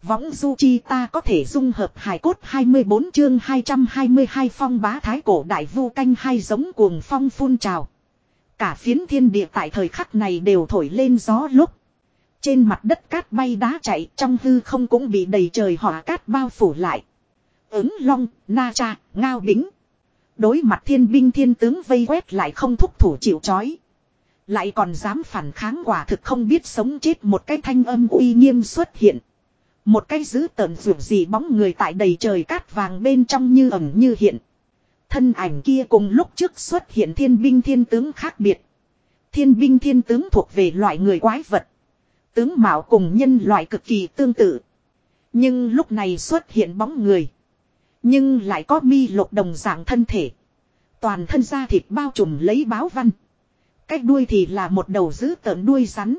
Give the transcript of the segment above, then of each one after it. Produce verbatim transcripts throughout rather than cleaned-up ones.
Võng du chi ta có thể dung hợp hài cốt hai mươi bốn chương hai trăm hai mươi hai phong bá thái cổ đại vu canh hai giống cuồng phong phun trào. Cả phiến thiên địa tại thời khắc này đều thổi lên gió lúc. Trên mặt đất cát bay đá chạy trong hư không cũng bị đầy trời hỏa cát bao phủ lại. Ứng Long, Na Cha, Ngao Bính. Đối mặt thiên binh thiên tướng vây quét lại không thúc thủ chịu chói. Lại còn dám phản kháng quả thực không biết sống chết một cái thanh âm uy nghiêm xuất hiện. Một cái dữ tợn rượu gì bóng người tại đầy trời cát vàng bên trong như ẩn như hiện. Thân ảnh kia cùng lúc trước xuất hiện thiên binh thiên tướng khác biệt. Thiên binh thiên tướng thuộc về loại người quái vật. Tướng mạo cùng nhân loại cực kỳ tương tự. Nhưng lúc này xuất hiện bóng người. Nhưng lại có mi lục đồng dạng thân thể. Toàn thân da thịt bao trùm lấy báo văn. Cái đuôi thì là một đầu dữ tợn đuôi rắn.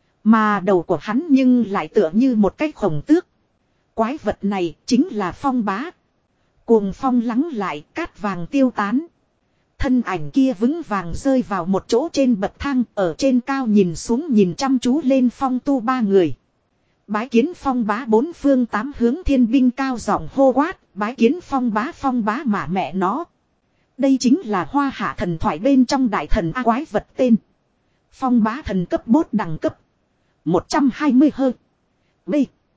Mà đầu của hắn nhưng lại tựa như một cái khổng tước. Quái vật này chính là phong bá. Cuồng phong lắng lại, cát vàng tiêu tán. Thân ảnh kia vững vàng rơi vào một chỗ trên bậc thang, ở trên cao nhìn xuống nhìn chăm chú lên Phong Tu ba người. Bái kiến phong bá bốn phương tám hướng thiên binh cao giọng hô quát, bái kiến phong bá phong bá mà mẹ nó. Đây chính là hoa hạ thần thoại bên trong đại thần A quái vật tên. Phong bá thần cấp bốt đẳng cấp. một trăm hai mươi hơi. B.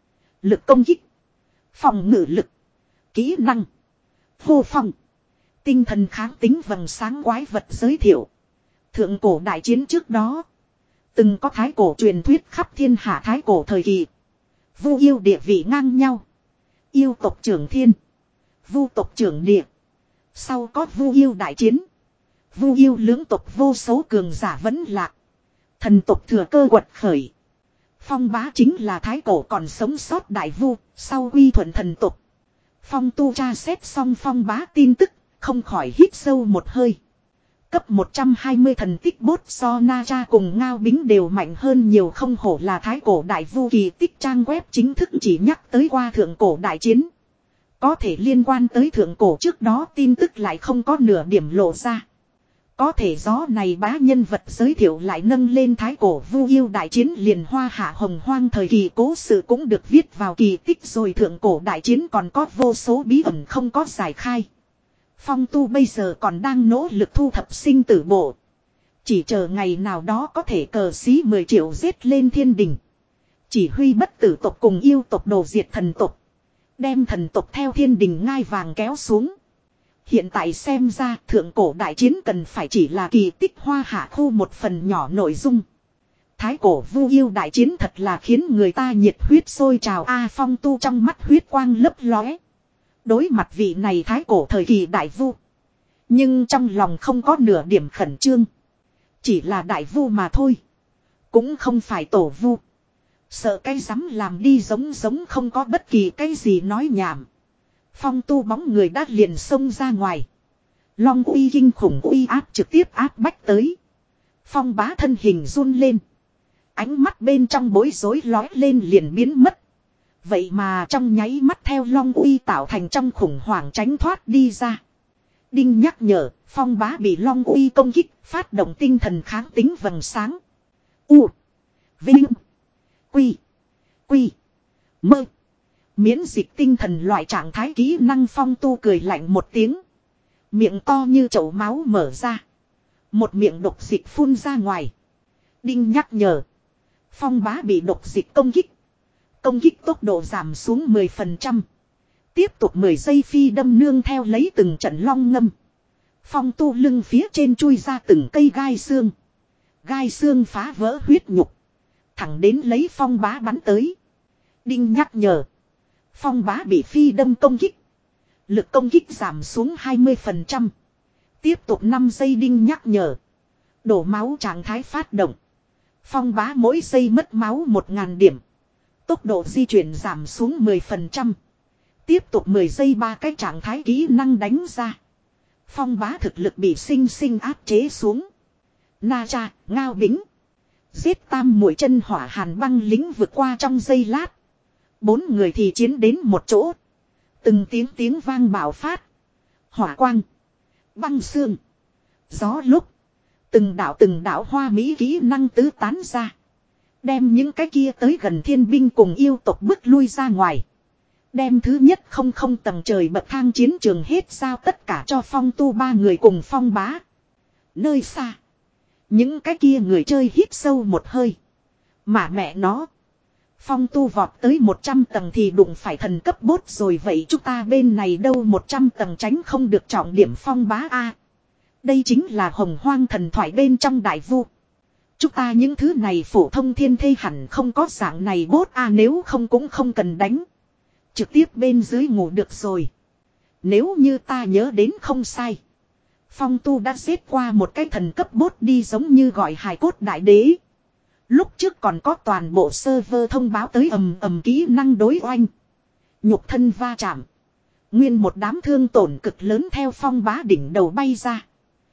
Lực công kích. Phòng ngự lực. Kỹ năng. Vô phong. Tinh thần kháng tính vầng sáng quái vật giới thiệu. Thượng cổ đại chiến trước đó. Từng có thái cổ truyền thuyết khắp thiên hạ thái cổ thời kỳ. Vu yêu địa vị ngang nhau. Yêu tộc trưởng thiên. Vu tộc trưởng địa. Sau có vu yêu đại chiến. Vu yêu lưỡng tộc vô số cường giả vẫn lạc. Thần tộc thừa cơ quật khởi. Phong bá chính là thái cổ còn sống sót đại vu. Sau quy thuận thần tộc. Phong Tu tra xét xong phong bá tin tức. Không khỏi hít sâu một hơi. Cấp một trăm hai mươi thần tích bốt so Na Cha cùng Ngao Bính đều mạnh hơn nhiều, không hổ là thái cổ đại vu kỳ tích trang web chính thức chỉ nhắc tới qua thượng cổ đại chiến. Có thể liên quan tới thượng cổ trước đó tin tức lại không có nửa điểm lộ ra. Có thể gió này bá nhân vật giới thiệu lại nâng lên thái cổ vu yêu đại chiến liền hoa hạ hồng hoang thời kỳ cố sự cũng được viết vào kỳ tích rồi, thượng cổ đại chiến còn có vô số bí ẩn không có giải khai. Phong Tu bây giờ còn đang nỗ lực thu thập sinh tử bộ. Chỉ chờ ngày nào đó có thể cờ xí mười triệu giết lên thiên đình. Chỉ huy bất tử tộc cùng yêu tộc đồ diệt thần tộc. Đem thần tộc theo thiên đình ngai vàng kéo xuống. Hiện tại xem ra thượng cổ đại chiến cần phải chỉ là kỳ tích hoa hạ khu một phần nhỏ nội dung. Thái cổ vu yêu đại chiến thật là khiến người ta nhiệt huyết sôi trào. A Phong Tu trong mắt huyết quang lấp lóe. Đối mặt vị này thái cổ thời kỳ đại vu. Nhưng trong lòng không có nửa điểm khẩn trương. Chỉ là đại vu mà thôi. Cũng không phải tổ vu. Sợ cái dám làm đi giống giống không có bất kỳ cái gì nói nhảm. Phong Tu bóng người đã liền xông ra ngoài. Long uy kinh khủng uy áp trực tiếp áp bách tới. Phong bá thân hình run lên. Ánh mắt bên trong bối rối lói lên liền biến mất. Vậy mà trong nháy mắt theo long uy tạo thành trong khủng hoảng tránh thoát đi ra. Đinh nhắc nhở, phong bá bị long uy công kích, phát động tinh thần kháng tính vầng sáng. U. Vinh. Quy. Quy. Mơ. Miễn dịch tinh thần loại trạng thái kỹ năng. Phong Tu cười lạnh một tiếng. Miệng to như chậu máu mở ra. Một miệng độc dịch phun ra ngoài. Đinh nhắc nhở. Phong bá bị độc dịch công kích. Công kích tốc độ giảm xuống mười phần trăm. Tiếp tục mười giây phi đâm nương theo lấy từng trận long ngâm. Phong Tu lưng phía trên chui ra từng cây gai xương. Gai xương phá vỡ huyết nhục. Thẳng đến lấy phong bá bắn tới. Đinh nhắc nhở. Phong bá bị phi đâm công kích. Lực công kích giảm xuống hai mươi phần trăm. Tiếp tục năm giây đinh nhắc nhở. Đổ máu trạng thái phát động. Phong bá mỗi giây mất máu một nghìn điểm. Tốc độ di chuyển giảm xuống mười phần trăm. Tiếp tục mười giây ba cái trạng thái kỹ năng đánh ra. Phong bá thực lực bị sinh sinh áp chế xuống. Na Cha, Ngao Bính. Giết tam mũi chân hỏa hàn băng lính vượt qua trong giây lát. Bốn người thì chiến đến một chỗ. Từng tiếng tiếng vang bạo phát. Hỏa quang. Băng xương. Gió lúc. Từng đạo từng đạo hoa mỹ kỹ năng tứ tán ra. Đem những cái kia tới gần thiên binh cùng yêu tộc bước lui ra ngoài. Đem thứ nhất không không tầng trời bậc thang chiến trường hết giao tất cả cho Phong Tu ba người cùng Phong Bá. Nơi xa. Những cái kia người chơi hít sâu một hơi. Mà mẹ nó. Phong Tu vọt tới một trăm tầng thì đụng phải thần cấp bốt rồi, vậy chúng ta bên này đâu một trăm tầng tránh không được trọng điểm Phong Bá a. Đây chính là Hồng Hoang thần thoại bên trong đại vu. Chúng ta những thứ này phổ thông thiên thê hẳn không có dạng này bốt a, nếu không cũng không cần đánh. Trực tiếp bên dưới ngủ được rồi. Nếu như ta nhớ đến không sai. Phong Tu đã xếp qua một cái thần cấp bốt đi, giống như gọi hài cốt đại đế. Lúc trước còn có toàn bộ server thông báo tới ầm ầm kỹ năng đối oanh. Nhục thân va chạm. Nguyên một đám thương tổn cực lớn theo Phong Bá đỉnh đầu bay ra.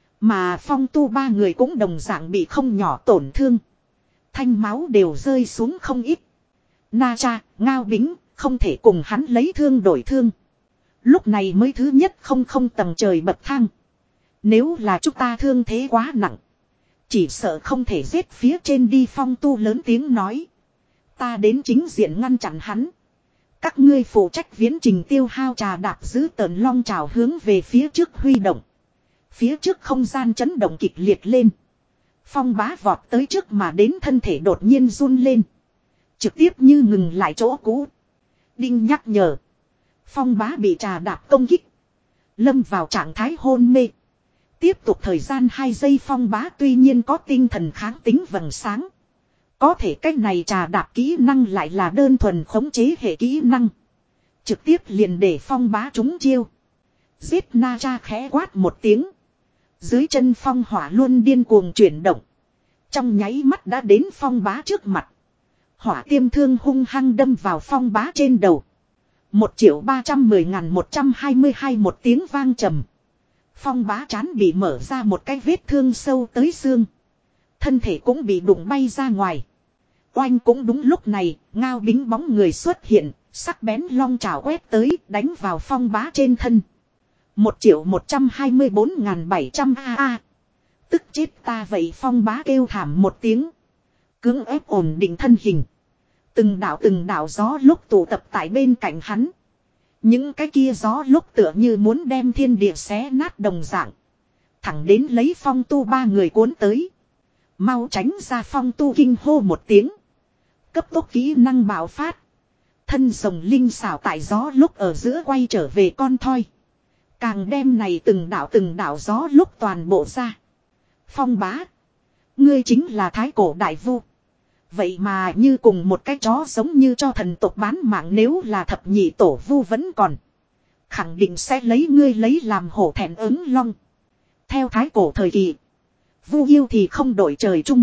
Mà Phong Tu ba người cũng đồng dạng bị không nhỏ tổn thương. Thanh máu đều rơi xuống không ít. Na Cha, Ngao Bính, không thể cùng hắn lấy thương đổi thương. Lúc này mới thứ nhất không không tầng trời bậc thang. Nếu là chúng ta thương thế quá nặng, chỉ sợ không thể giết phía trên đi. Phong Tu lớn tiếng nói. Ta đến chính diện ngăn chặn hắn. Các ngươi phụ trách viễn trình tiêu hao trà đạp giữ tờn long trào hướng về phía trước huy động. Phía trước không gian chấn động kịch liệt lên. Phong Bá vọt tới trước mà đến, thân thể đột nhiên run lên. Trực tiếp như ngừng lại chỗ cũ. Đinh nhắc nhở. Phong Bá bị trà đạp công kích. Lâm vào trạng thái hôn mê. Tiếp tục thời gian hai giây Phong Bá tuy nhiên có tinh thần kháng tính vầng sáng. Có thể cách này trà đạp kỹ năng lại là đơn thuần khống chế hệ kỹ năng. Trực tiếp liền để Phong Bá trúng chiêu. Giết Na Cha khẽ quát một tiếng. Dưới chân phong hỏa luôn điên cuồng chuyển động. Trong nháy mắt đã đến Phong Bá trước mặt. Hỏa tiêm thương hung hăng đâm vào Phong Bá trên đầu. Một triệu ba trăm mười ngàn một trăm hai mươi hai một tiếng vang trầm. Phong Bá trán bị mở ra một cái vết thương sâu tới xương. Thân thể cũng bị đụng bay ra ngoài. Oanh, cũng đúng lúc này, Ngao Bính bóng người xuất hiện, sắc bén long trảo quét tới, đánh vào Phong Bá trên thân. Một triệu một trăm hai mươi bốn ngàn bảy trăm a a. Tức chết ta vậy. Phong Bá kêu thảm một tiếng. Cưỡng ép ổn định thân hình. Từng đạo từng đạo gió lúc tụ tập tại bên cạnh hắn. Những cái kia gió lúc tựa như muốn đem thiên địa xé nát đồng dạng. Thẳng đến lấy Phong Tu ba người cuốn tới. Mau tránh ra. Phong Tu kinh hô một tiếng. Cấp tốc kỹ năng bạo phát. Thân rồng linh xảo tại gió lúc ở giữa quay trở về con thoi. Càng đem này từng đạo từng đạo gió lúc toàn bộ ra. Phong Bá. Ngươi chính là thái cổ đại vu. Vậy mà như cùng một cái chó giống như cho thần tộc bán mạng, nếu là thập nhị tổ vu vẫn còn. Khẳng định sẽ lấy ngươi lấy làm hổ thẹn ứng long. Theo thái cổ thời kỳ. Vu yêu thì không đổi trời chung.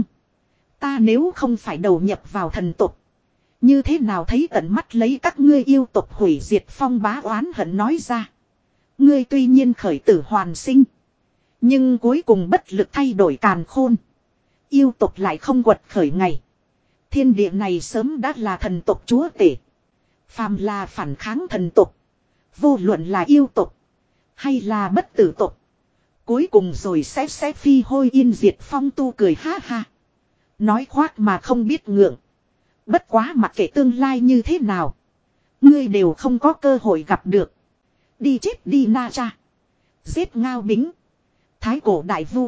Ta nếu không phải đầu nhập vào thần tộc. Như thế nào thấy tận mắt lấy các ngươi yêu tộc hủy diệt. Phong Bá oán hận nói ra. Ngươi tuy nhiên khởi tử hoàn sinh. Nhưng cuối cùng bất lực thay đổi càn khôn. Yêu tộc lại không quật khởi ngày. Thiên địa này sớm đã là thần tộc chúa tể. Phàm là phản kháng thần tộc. Vô luận là yêu tộc. Hay là bất tử tộc. Cuối cùng rồi sẽ sẽ phi hôi yên diệt. Phong Tu cười ha ha. Nói khoác mà không biết ngượng. Bất quá mặc kệ tương lai như thế nào. Ngươi đều không có cơ hội gặp được. Đi chết đi Na Cha. Giết Ngao Bính. Thái cổ đại vu.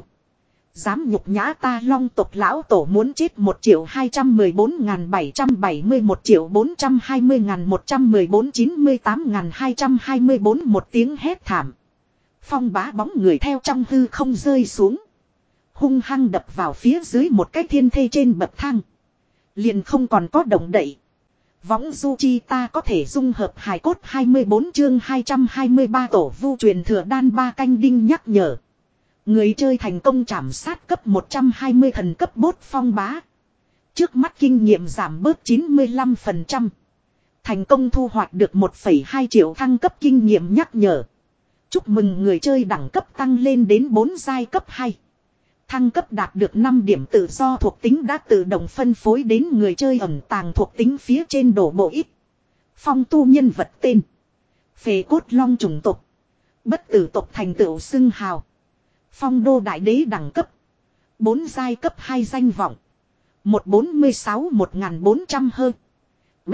Dám nhục nhã ta Long tộc lão tổ. Muốn chết một triệu hai trăm mười bốn ngàn bảy trăm bảy mươi một triệu bốn trăm hai mươi ngàn một trăm mười bốn chín mươi tám ngàn hai trăm hai mươi bốn. Một tiếng hét thảm. Phong Bá bóng người theo trong hư không rơi xuống. Hung hăng đập vào phía dưới một cái thiên thê trên bậc thang. Liền không còn có động đậy. Võng du chi ta có thể dung hợp hài cốt. Hai mươi bốn chương hai trăm hai mươi ba tổ vu truyền thừa đan. Ba canh đinh nhắc nhở. Người chơi thành công trảm sát cấp một trăm hai mươi thần cấp bốt Phong Bá. Trước mắt kinh nghiệm giảm bớt chín mươi lăm phần trăm. Thành công thu hoạch được một phẩy hai triệu thăng cấp kinh nghiệm nhắc nhở. Chúc mừng người chơi đẳng cấp tăng lên đến bốn giai cấp hai. Thăng cấp đạt được năm điểm tự do thuộc tính đã tự động phân phối đến người chơi ẩn tàng thuộc tính phía trên đổ bộ ít. Phong Tu nhân vật tên. Phệ cốt long chủng tộc. Bất tử tộc thành tựu xưng hào. Phong Đô đại đế đẳng cấp. bốn giai cấp hai danh vọng. một bốn mươi sáu một nghìn bốn trăm hơn. B.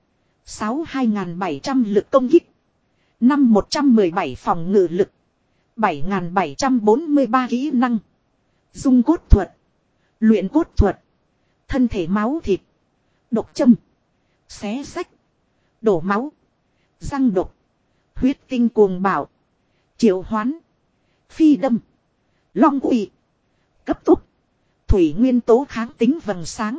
sáu hai nghìn bảy trăm lực công kích. Năm một trăm mười bảy phòng ngự lực. bảy nghìn bảy trăm bốn mươi ba kỹ năng. Dung cốt thuật. Luyện cốt thuật. Thân thể máu thịt. Độc châm. Xé sách. Đổ máu. Răng độc. Huyết tinh cuồng bạo. Triệu hoán. Phi đâm. Long quỷ. Cấp tốc. Thủy nguyên tố kháng tính vầng sáng.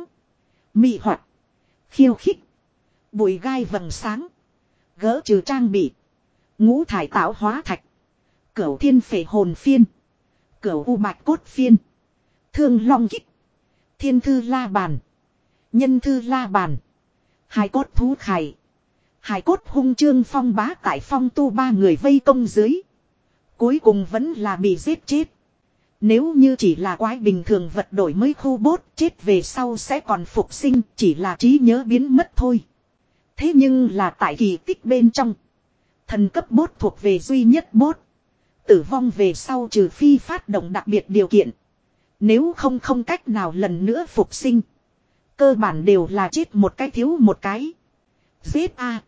Mị hoạt. Khiêu khích. Bụi gai vầng sáng. Gỡ trừ trang bị. Ngũ thải tạo hóa thạch. Cửu thiên phệ hồn phiên. Cửu u bạch cốt phiên. Thương long kích. Thiên thư la bàn. Nhân thư la bàn. Hai cốt thú khải. Hai cốt hung trương phong bá tại phong tu ba người vây công dưới. Cuối cùng vẫn là bị giết chết. Nếu như chỉ là quái bình thường vật đổi mới khu bốt, chết về sau sẽ còn phục sinh, chỉ là trí nhớ biến mất thôi. Thế nhưng là tại kỳ tích bên trong. Thần cấp bốt thuộc về duy nhất bốt. Tử vong về sau trừ phi phát động đặc biệt điều kiện. Nếu không không cách nào lần nữa phục sinh. Cơ bản đều là chết một cái thiếu một cái. Giết a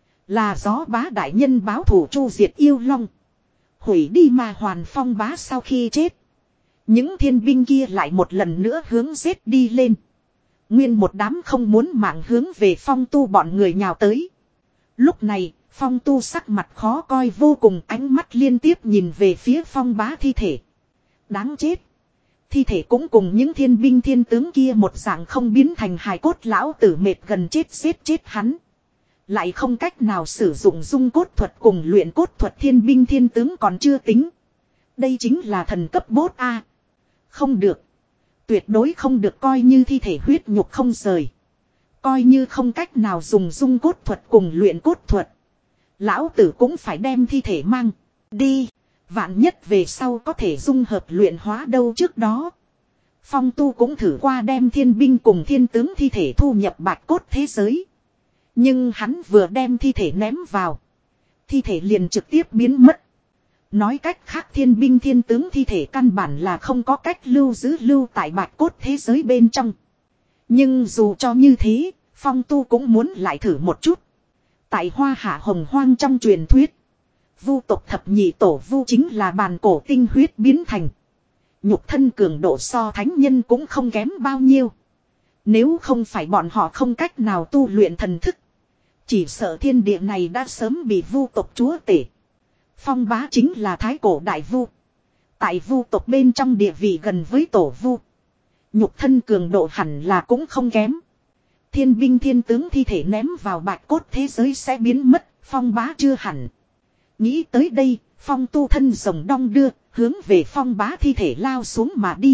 là gió bá đại nhân báo thủ chu diệt yêu long. Hủy đi mà hoàn phong bá sau khi chết. Những thiên binh kia lại một lần nữa hướng giết đi lên. Nguyên một đám không muốn mạng hướng về phong tu bọn người nhào tới. Lúc này, phong tu sắc mặt khó coi vô cùng, ánh mắt liên tiếp nhìn về phía phong bá thi thể. Đáng chết. Thi thể cũng cùng những thiên binh thiên tướng kia một dạng không biến thành hài cốt, lão tử mệt gần chết giết chết hắn. Lại không cách nào sử dụng dung cốt thuật cùng luyện cốt thuật, thiên binh thiên tướng còn chưa tính. Đây chính là thần cấp bốt A. Không được. Tuyệt đối không được, coi như thi thể huyết nhục không rời. Coi như không cách nào dùng dung cốt thuật cùng luyện cốt thuật. Lão tử cũng phải đem thi thể mang đi. Vạn nhất về sau có thể dung hợp luyện hóa đâu. Trước đó phong tu cũng thử qua đem thiên binh cùng thiên tướng thi thể thu nhập bạch cốt thế giới. Nhưng hắn vừa đem thi thể ném vào, thi thể liền trực tiếp biến mất. Nói cách khác, thiên binh thiên tướng thi thể căn bản là không có cách lưu giữ lưu tại bạch cốt thế giới bên trong. Nhưng dù cho như thế, phong tu cũng muốn lại thử một chút. Tại Hoa Hạ Hồng Hoang trong truyền thuyết, vu tộc thập nhị tổ vu chính là bàn cổ tinh huyết biến thành. Nhục thân cường độ so thánh nhân cũng không kém bao nhiêu. Nếu không phải bọn họ không cách nào tu luyện thần thức, chỉ sợ thiên địa này đã sớm bị vu tộc chúa tể. Phong bá chính là thái cổ đại vu. Tại vu tộc bên trong địa vị gần với tổ vu. Nhục thân cường độ hẳn là cũng không kém. Thiên binh thiên tướng thi thể ném vào bạch cốt thế giới sẽ biến mất, phong bá chưa hẳn. Nghĩ tới đây, phong tu thân rồng đong đưa, hướng về phong bá thi thể lao xuống mà đi.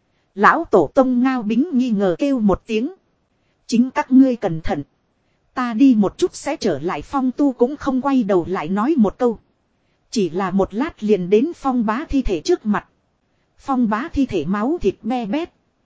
Lão tổ tông Ngao Bính nghi ngờ kêu một tiếng. Chính các ngươi cẩn thận. Ta đi một chút sẽ trở lại. Phong tu cũng không quay đầu lại nói một câu. Chỉ là một lát liền đến phong bá thi thể trước mặt. Phong bá thi thể máu thịt me bét.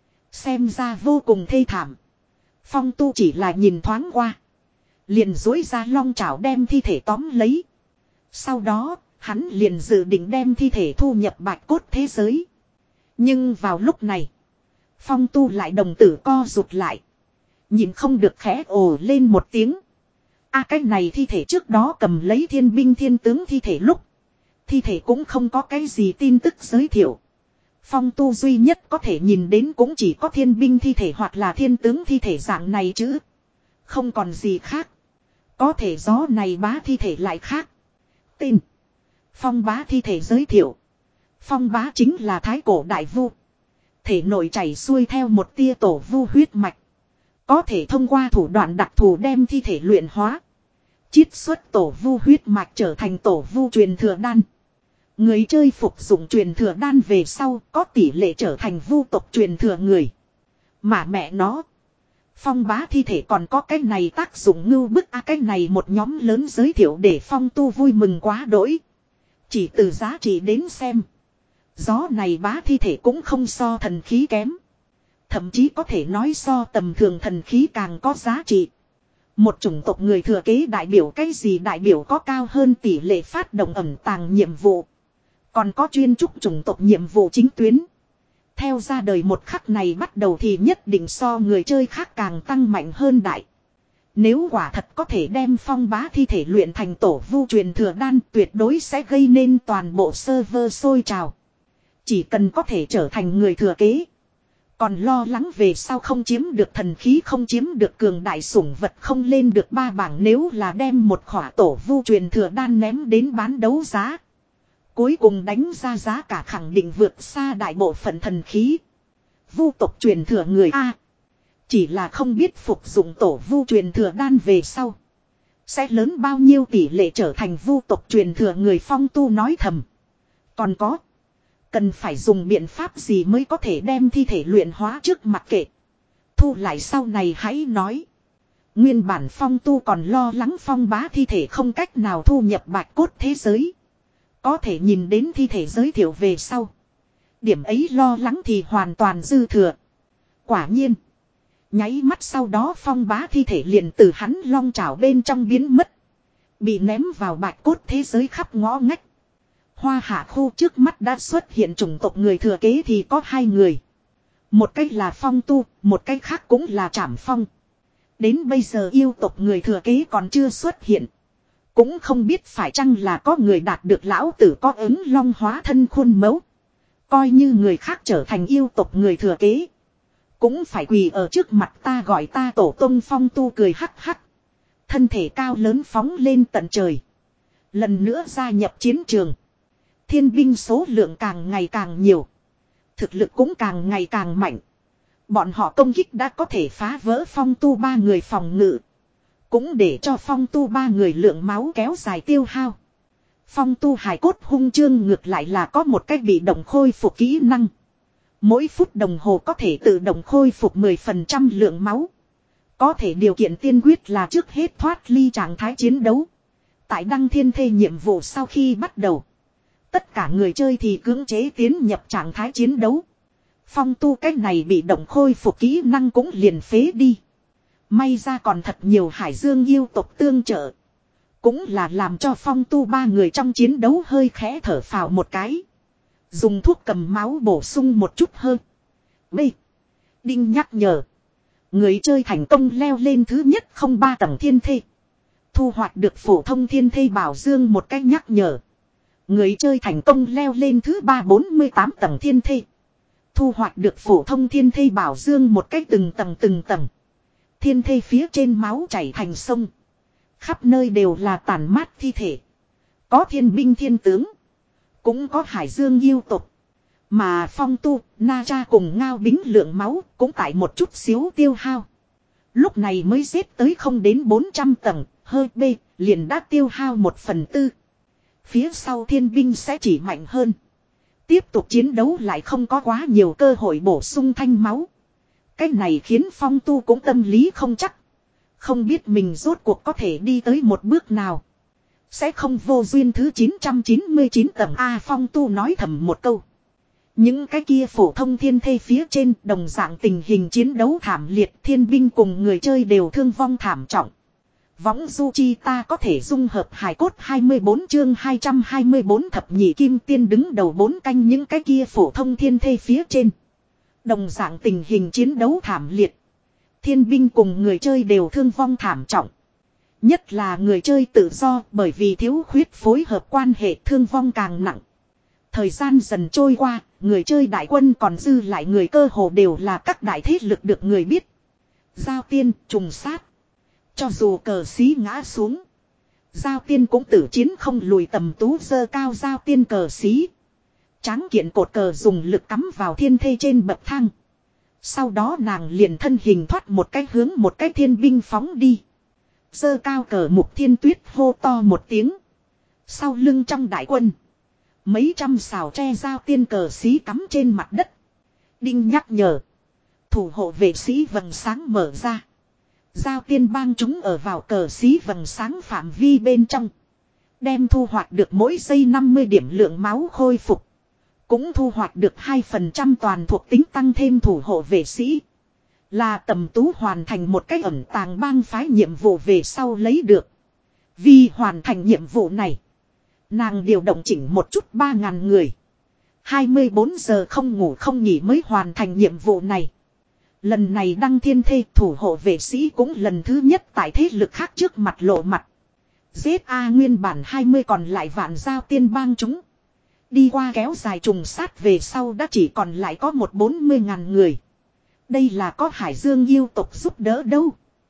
Xem ra vô cùng thê thảm. Phong tu chỉ là nhìn thoáng qua. Liền dối ra long chảo đem thi thể tóm lấy. Sau đó, hắn liền dự định đem thi thể thu nhập bạch cốt thế giới. Nhưng vào lúc này, phong tu lại đồng tử co rụt lại. Nhìn không được khẽ ồ lên một tiếng. A cái này thi thể trước đó cầm lấy thiên binh thiên tướng thi thể lúc. Thi thể cũng không có cái gì tin tức giới thiệu. Phong tu duy nhất có thể nhìn đến cũng chỉ có thiên binh thi thể hoặc là thiên tướng thi thể dạng này chứ. Không còn gì khác. Có thể gió này bá thi thể lại khác. Tin. Phong bá thi thể giới thiệu. Phong bá chính là thái cổ đại vu. Thể nội chảy xuôi theo một tia tổ vu huyết mạch. Có thể thông qua thủ đoạn đặc thù đem thi thể luyện hóa. Chiết xuất tổ vu huyết mạch trở thành tổ vu truyền thừa đan. Người chơi phục dụng truyền thừa đan về sau có tỷ lệ trở thành vu tộc truyền thừa người. Mà mẹ nó. Phong bá thi thể còn có cái này tác dụng ngưu bức a à, cái này một nhóm lớn giới thiệu để phong tu vui mừng quá đỗi. Chỉ từ giá trị đến xem. Gió này bá thi thể cũng không so thần khí kém. Thậm chí có thể nói so tầm thường thần khí càng có giá trị. Một chủng tộc người thừa kế đại biểu cái gì đại biểu có cao hơn tỷ lệ phát động ẩn tàng nhiệm vụ. Còn có chuyên trúc chủng tộc nhiệm vụ chính tuyến. Theo ra đời một khắc này bắt đầu thì nhất định so người chơi khác càng tăng mạnh hơn đại. Nếu quả thật có thể đem Phong Bá thi thể luyện thành tổ vu truyền thừa đan, tuyệt đối sẽ gây nên toàn bộ server sôi trào. Chỉ cần có thể trở thành người thừa kế. Còn lo lắng về sao không chiếm được thần khí, không chiếm được cường đại sủng vật, không lên được ba bảng, nếu là đem một khỏa tổ vu truyền thừa đan ném đến bán đấu giá. Cuối cùng đánh ra giá cả khẳng định vượt xa đại bộ phận thần khí. Vu tộc truyền thừa người A. Chỉ là không biết phục dụng tổ vu truyền thừa đan về sau. Sẽ lớn bao nhiêu tỷ lệ trở thành vu tộc truyền thừa người. Phong Tu nói thầm. Còn có. Cần phải dùng biện pháp gì mới có thể đem thi thể luyện hóa trước mặc kệ. Thu lại sau này hãy nói. Nguyên bản Phong Tu còn lo lắng Phong Bá thi thể không cách nào thu nhập bạch cốt thế giới. Có thể nhìn đến thi thể giới thiệu về sau. Điểm ấy lo lắng thì hoàn toàn dư thừa. Quả nhiên. Nháy mắt sau đó Phong Bá thi thể liền từ hắn long chảo bên trong biến mất. Bị ném vào bạch cốt thế giới khắp ngõ ngách. Hoa hạ khu trước mắt đã xuất hiện chủng tộc người thừa kế thì có hai người. Một cách là Phong Tu, một cách khác cũng là Trảm Phong. Đến bây giờ yêu tộc người thừa kế còn chưa xuất hiện. Cũng không biết phải chăng là có người đạt được lão tử có ứng long hóa thân khuôn mẫu. Coi như người khác trở thành yêu tộc người thừa kế. Cũng phải quỳ ở trước mặt ta gọi ta tổ tông. Phong Tu cười hắc hắc. Thân thể cao lớn phóng lên tận trời. Lần nữa gia nhập chiến trường. Thiên binh số lượng càng ngày càng nhiều. Thực lực cũng càng ngày càng mạnh. Bọn họ công kích đã có thể phá vỡ Phong Tu ba người phòng ngự. Cũng để cho Phong Tu ba người lượng máu kéo dài tiêu hao. Phong Tu hài cốt hung chương ngược lại là có một cách bị động khôi phục kỹ năng. Mỗi phút đồng hồ có thể tự động khôi phục mười phần trăm lượng máu. Có thể điều kiện tiên quyết là trước hết thoát ly trạng thái chiến đấu. Tại đăng thiên thê nhiệm vụ sau khi bắt đầu. Tất cả người chơi thì cưỡng chế tiến nhập trạng thái chiến đấu. Phong Tu cách này bị động khôi phục kỹ năng cũng liền phế đi. May ra còn thật nhiều hải dương yêu tộc tương trợ. Cũng là làm cho Phong Tu ba người trong chiến đấu hơi khẽ thở phào một cái. Dùng thuốc cầm máu bổ sung một chút hơn. B. Đinh nhắc nhở. Người chơi thành công leo lên thứ nhất không ba tầng thiên thê. Thu hoạch được phổ thông thiên thê bảo dương một cách nhắc nhở. Người chơi thành công leo lên thứ ba bốn mươi tám tầng thiên thê. Thu hoạch được phổ thông thiên thê bảo dương một cách từng tầng từng tầng. Thiên thê phía trên máu chảy thành sông. Khắp nơi đều là tàn mát thi thể. Có thiên binh thiên tướng. Cũng có hải dương yêu tục. Mà Phong Tu, Na Cha cùng Ngao Bính lượng máu cũng tại một chút xíu tiêu hao. Lúc này mới xếp tới không đến bốn trăm tầng, hơi B, liền đã tiêu hao một phần tư. Phía sau thiên binh sẽ chỉ mạnh hơn. Tiếp tục chiến đấu lại không có quá nhiều cơ hội bổ sung thanh máu. Cái này khiến Phong Tu cũng tâm lý không chắc. Không biết mình rốt cuộc có thể đi tới một bước nào. Sẽ không vô duyên thứ chín trăm chín mươi chín tầng A. Phong Tu nói thầm một câu. Những cái kia phổ thông thiên thê phía trên đồng dạng tình hình chiến đấu thảm liệt, thiên binh cùng người chơi đều thương vong thảm trọng. Võng du chi ta có thể dung hợp hài cốt hai mươi bốn chương hai trăm hai mươi bốn thập nhị kim tiên đứng đầu bốn canh những cái kia phổ thông thiên thê phía trên. Đồng dạng tình hình chiến đấu thảm liệt. Thiên binh cùng người chơi đều thương vong thảm trọng. Nhất là người chơi tự do bởi vì thiếu khuyết phối hợp quan hệ thương vong càng nặng. Thời gian dần trôi qua, người chơi đại quân còn dư lại người cơ hồ đều là các đại thế lực được người biết. Giao Tiên, trùng sát. Cho dù cờ xí ngã xuống. Giao Tiên cũng tử chiến không lùi tầm tú giơ cao Giao Tiên cờ xí. Tráng kiện cột cờ dùng lực cắm vào thiên thê trên bậc thang. Sau đó nàng liền thân hình thoát một cái hướng một cái thiên binh phóng đi. Giơ cao cờ Mục Thiên Tuyết hô to một tiếng. Sau lưng trong đại quân. Mấy trăm xào tre Giao Tiên cờ xí cắm trên mặt đất. Đinh nhắc nhở. Thủ hộ vệ sĩ vầng sáng mở ra. Giao Tiên bang chúng ở vào cờ xí vầng sáng phạm vi bên trong. Đem thu hoạch được mỗi giây năm mươi điểm lượng máu khôi phục. Cũng thu hoạch được hai phần trăm toàn thuộc tính tăng thêm thủ hộ vệ sĩ. Là Tầm Tú hoàn thành một cách ẩn tàng bang phái nhiệm vụ về sau lấy được. Vì hoàn thành nhiệm vụ này. Nàng điều động chỉnh một chút ba ngàn người. hai mươi bốn giờ không ngủ không nghỉ mới hoàn thành nhiệm vụ này. Lần này đăng thiên thê thủ hộ vệ sĩ cũng lần thứ nhất tại thế lực khác trước mặt lộ mặt. Giết A nguyên bản hai mươi còn lại vạn giao tiên bang chúng. Đi qua kéo dài trùng sát về sau đã chỉ còn lại có một bốn mươi ngàn người. Đây là có Hải Dương yêu tộc giúp đỡ đâu.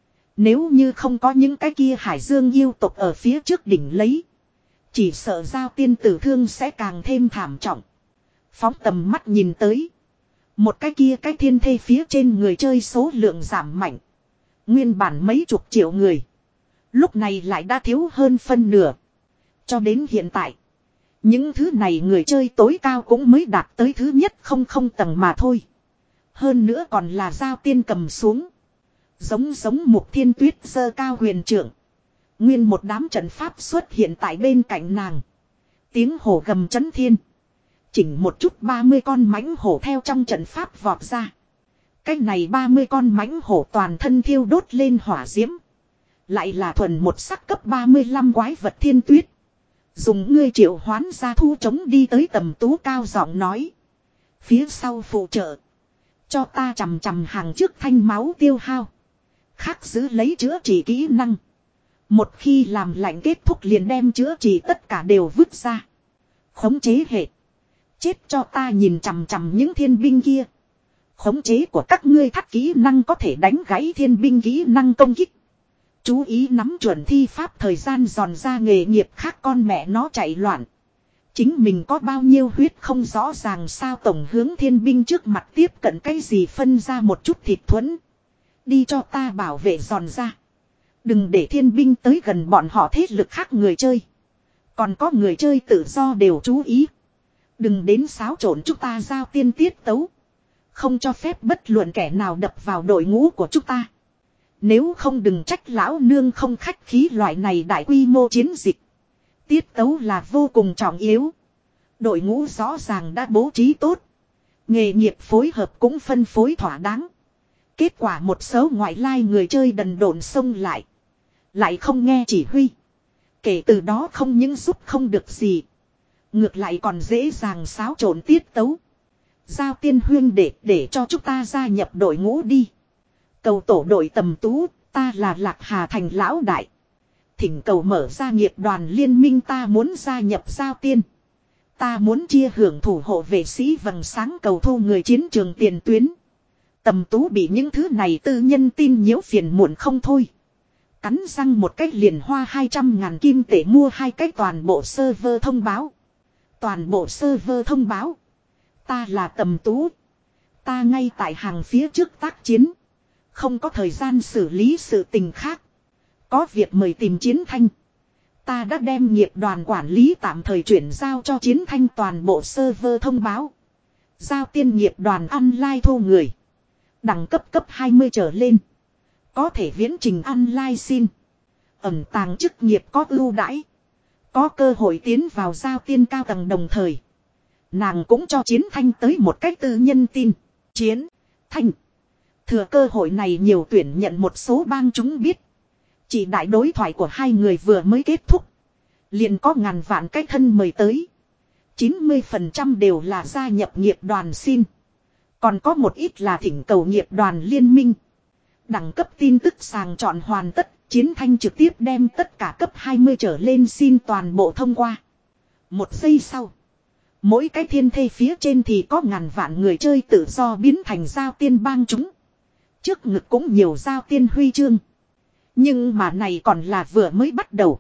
Nếu như không có những cái kia Hải Dương yêu tộc ở phía trước đỉnh lấy. Chỉ sợ giao tiên tử thương sẽ càng thêm thảm trọng. Phóng tầm mắt nhìn tới. Một cái kia cái thiên thê phía trên người chơi số lượng giảm mạnh. Nguyên bản mấy chục triệu người. Lúc này lại đã thiếu hơn phân nửa. Cho đến hiện tại. Những thứ này người chơi tối cao cũng mới đạt tới thứ nhất không không tầng mà thôi. Hơn nữa còn là giao tiên cầm xuống. Giống giống Mục Thiên Tuyết giơ cao huyền trưởng. Nguyên một đám trận pháp xuất hiện tại bên cạnh nàng. Tiếng hổ gầm chấn thiên. Chỉnh một chút ba mươi con mãnh hổ theo trong trận pháp vọt ra. Cách này ba mươi con mãnh hổ toàn thân thiêu đốt lên hỏa diễm. Lại là thuần một sắc cấp ba mươi lăm quái vật Thiên Tuyết. Dùng ngươi triệu hoán ra thu chống đi tới Tầm Tú cao giọng nói. Phía sau phụ trợ. Cho ta chằm chằm hàng trước thanh máu tiêu hao. Khác giữ lấy chữa trị kỹ năng. Một khi làm lạnh kết thúc liền đem chữa trị tất cả đều vứt ra. Khống chế hệ. Chết cho ta nhìn chằm chằm những thiên binh kia. Khống chế của các ngươi thắt kỹ năng có thể đánh gãy thiên binh kỹ năng công kích. Chú ý nắm chuẩn thi pháp thời gian giòn ra nghề nghiệp khác con mẹ nó chạy loạn. Chính mình có bao nhiêu huyết không rõ ràng sao tổng hướng thiên binh trước mặt tiếp cận cái gì phân ra một chút thịt thuẫn. Đi cho ta bảo vệ giòn ra. Đừng để thiên binh tới gần bọn họ thế lực khác người chơi. Còn có người chơi tự do đều chú ý. Đừng đến xáo trộn chúng ta giao tiên tiết tấu. Không cho phép bất luận kẻ nào đập vào đội ngũ của chúng ta. Nếu không đừng trách lão nương không khách khí loại này đại quy mô chiến dịch. Tiết tấu là vô cùng trọng yếu. Đội ngũ rõ ràng đã bố trí tốt. Nghề nghiệp phối hợp cũng phân phối thỏa đáng. Kết quả một số ngoại lai người chơi đần độn xông lại. Lại không nghe chỉ huy. Kể từ đó không những giúp không được gì. Ngược lại còn dễ dàng xáo trộn tiết tấu. Giao tiên huyên để để cho chúng ta gia nhập đội ngũ đi. Cầu tổ đội Tầm Tú, ta là Lạc Hà Thành lão đại. Thỉnh cầu mở ra nghiệp đoàn liên minh ta muốn gia nhập giao tiên. Ta muốn chia hưởng thủ hộ vệ sĩ vầng sáng cầu thu người chiến trường tiền tuyến. Tầm Tú bị những thứ này tư nhân tin nhiễu phiền muộn không thôi. Cắn răng một cách liền hoa hai trăm ngàn kim tệ mua hai cái toàn bộ server thông báo. Toàn bộ server thông báo. Ta là Tầm Tú. Ta ngay tại hàng phía trước tác chiến. Không có thời gian xử lý sự tình khác. Có việc mời tìm Chiến Thanh. Ta đã đem nghiệp đoàn quản lý tạm thời chuyển giao cho Chiến Thanh toàn bộ server thông báo. Giao tiên nghiệp đoàn online thu người. Đẳng cấp cấp hai mươi trở lên. Có thể viễn trình online xin. Ẩn tàng chức nghiệp có ưu đãi. Có cơ hội tiến vào giao tiên cao tầng đồng thời. Nàng cũng cho Chiến Thanh tới một cách tư nhân tin. Chiến Thanh. Thừa cơ hội này nhiều tuyển nhận một số bang chúng biết. Chỉ đại đối thoại của hai người vừa mới kết thúc. Liền có ngàn vạn cái thân mời tới. chín mươi phần trăm đều là gia nhập nghiệp đoàn xin. Còn có một ít là thỉnh cầu nghiệp đoàn liên minh. Đẳng cấp tin tức sàng chọn hoàn tất. Chiến Thanh trực tiếp đem tất cả cấp hai mươi trở lên xin toàn bộ thông qua. Một giây sau. Mỗi cái thiên thê phía trên thì có ngàn vạn người chơi tự do biến thành giao tiên bang chúng. Trước ngực cũng nhiều giao tiên huy chương. Nhưng mà này còn là vừa mới bắt đầu.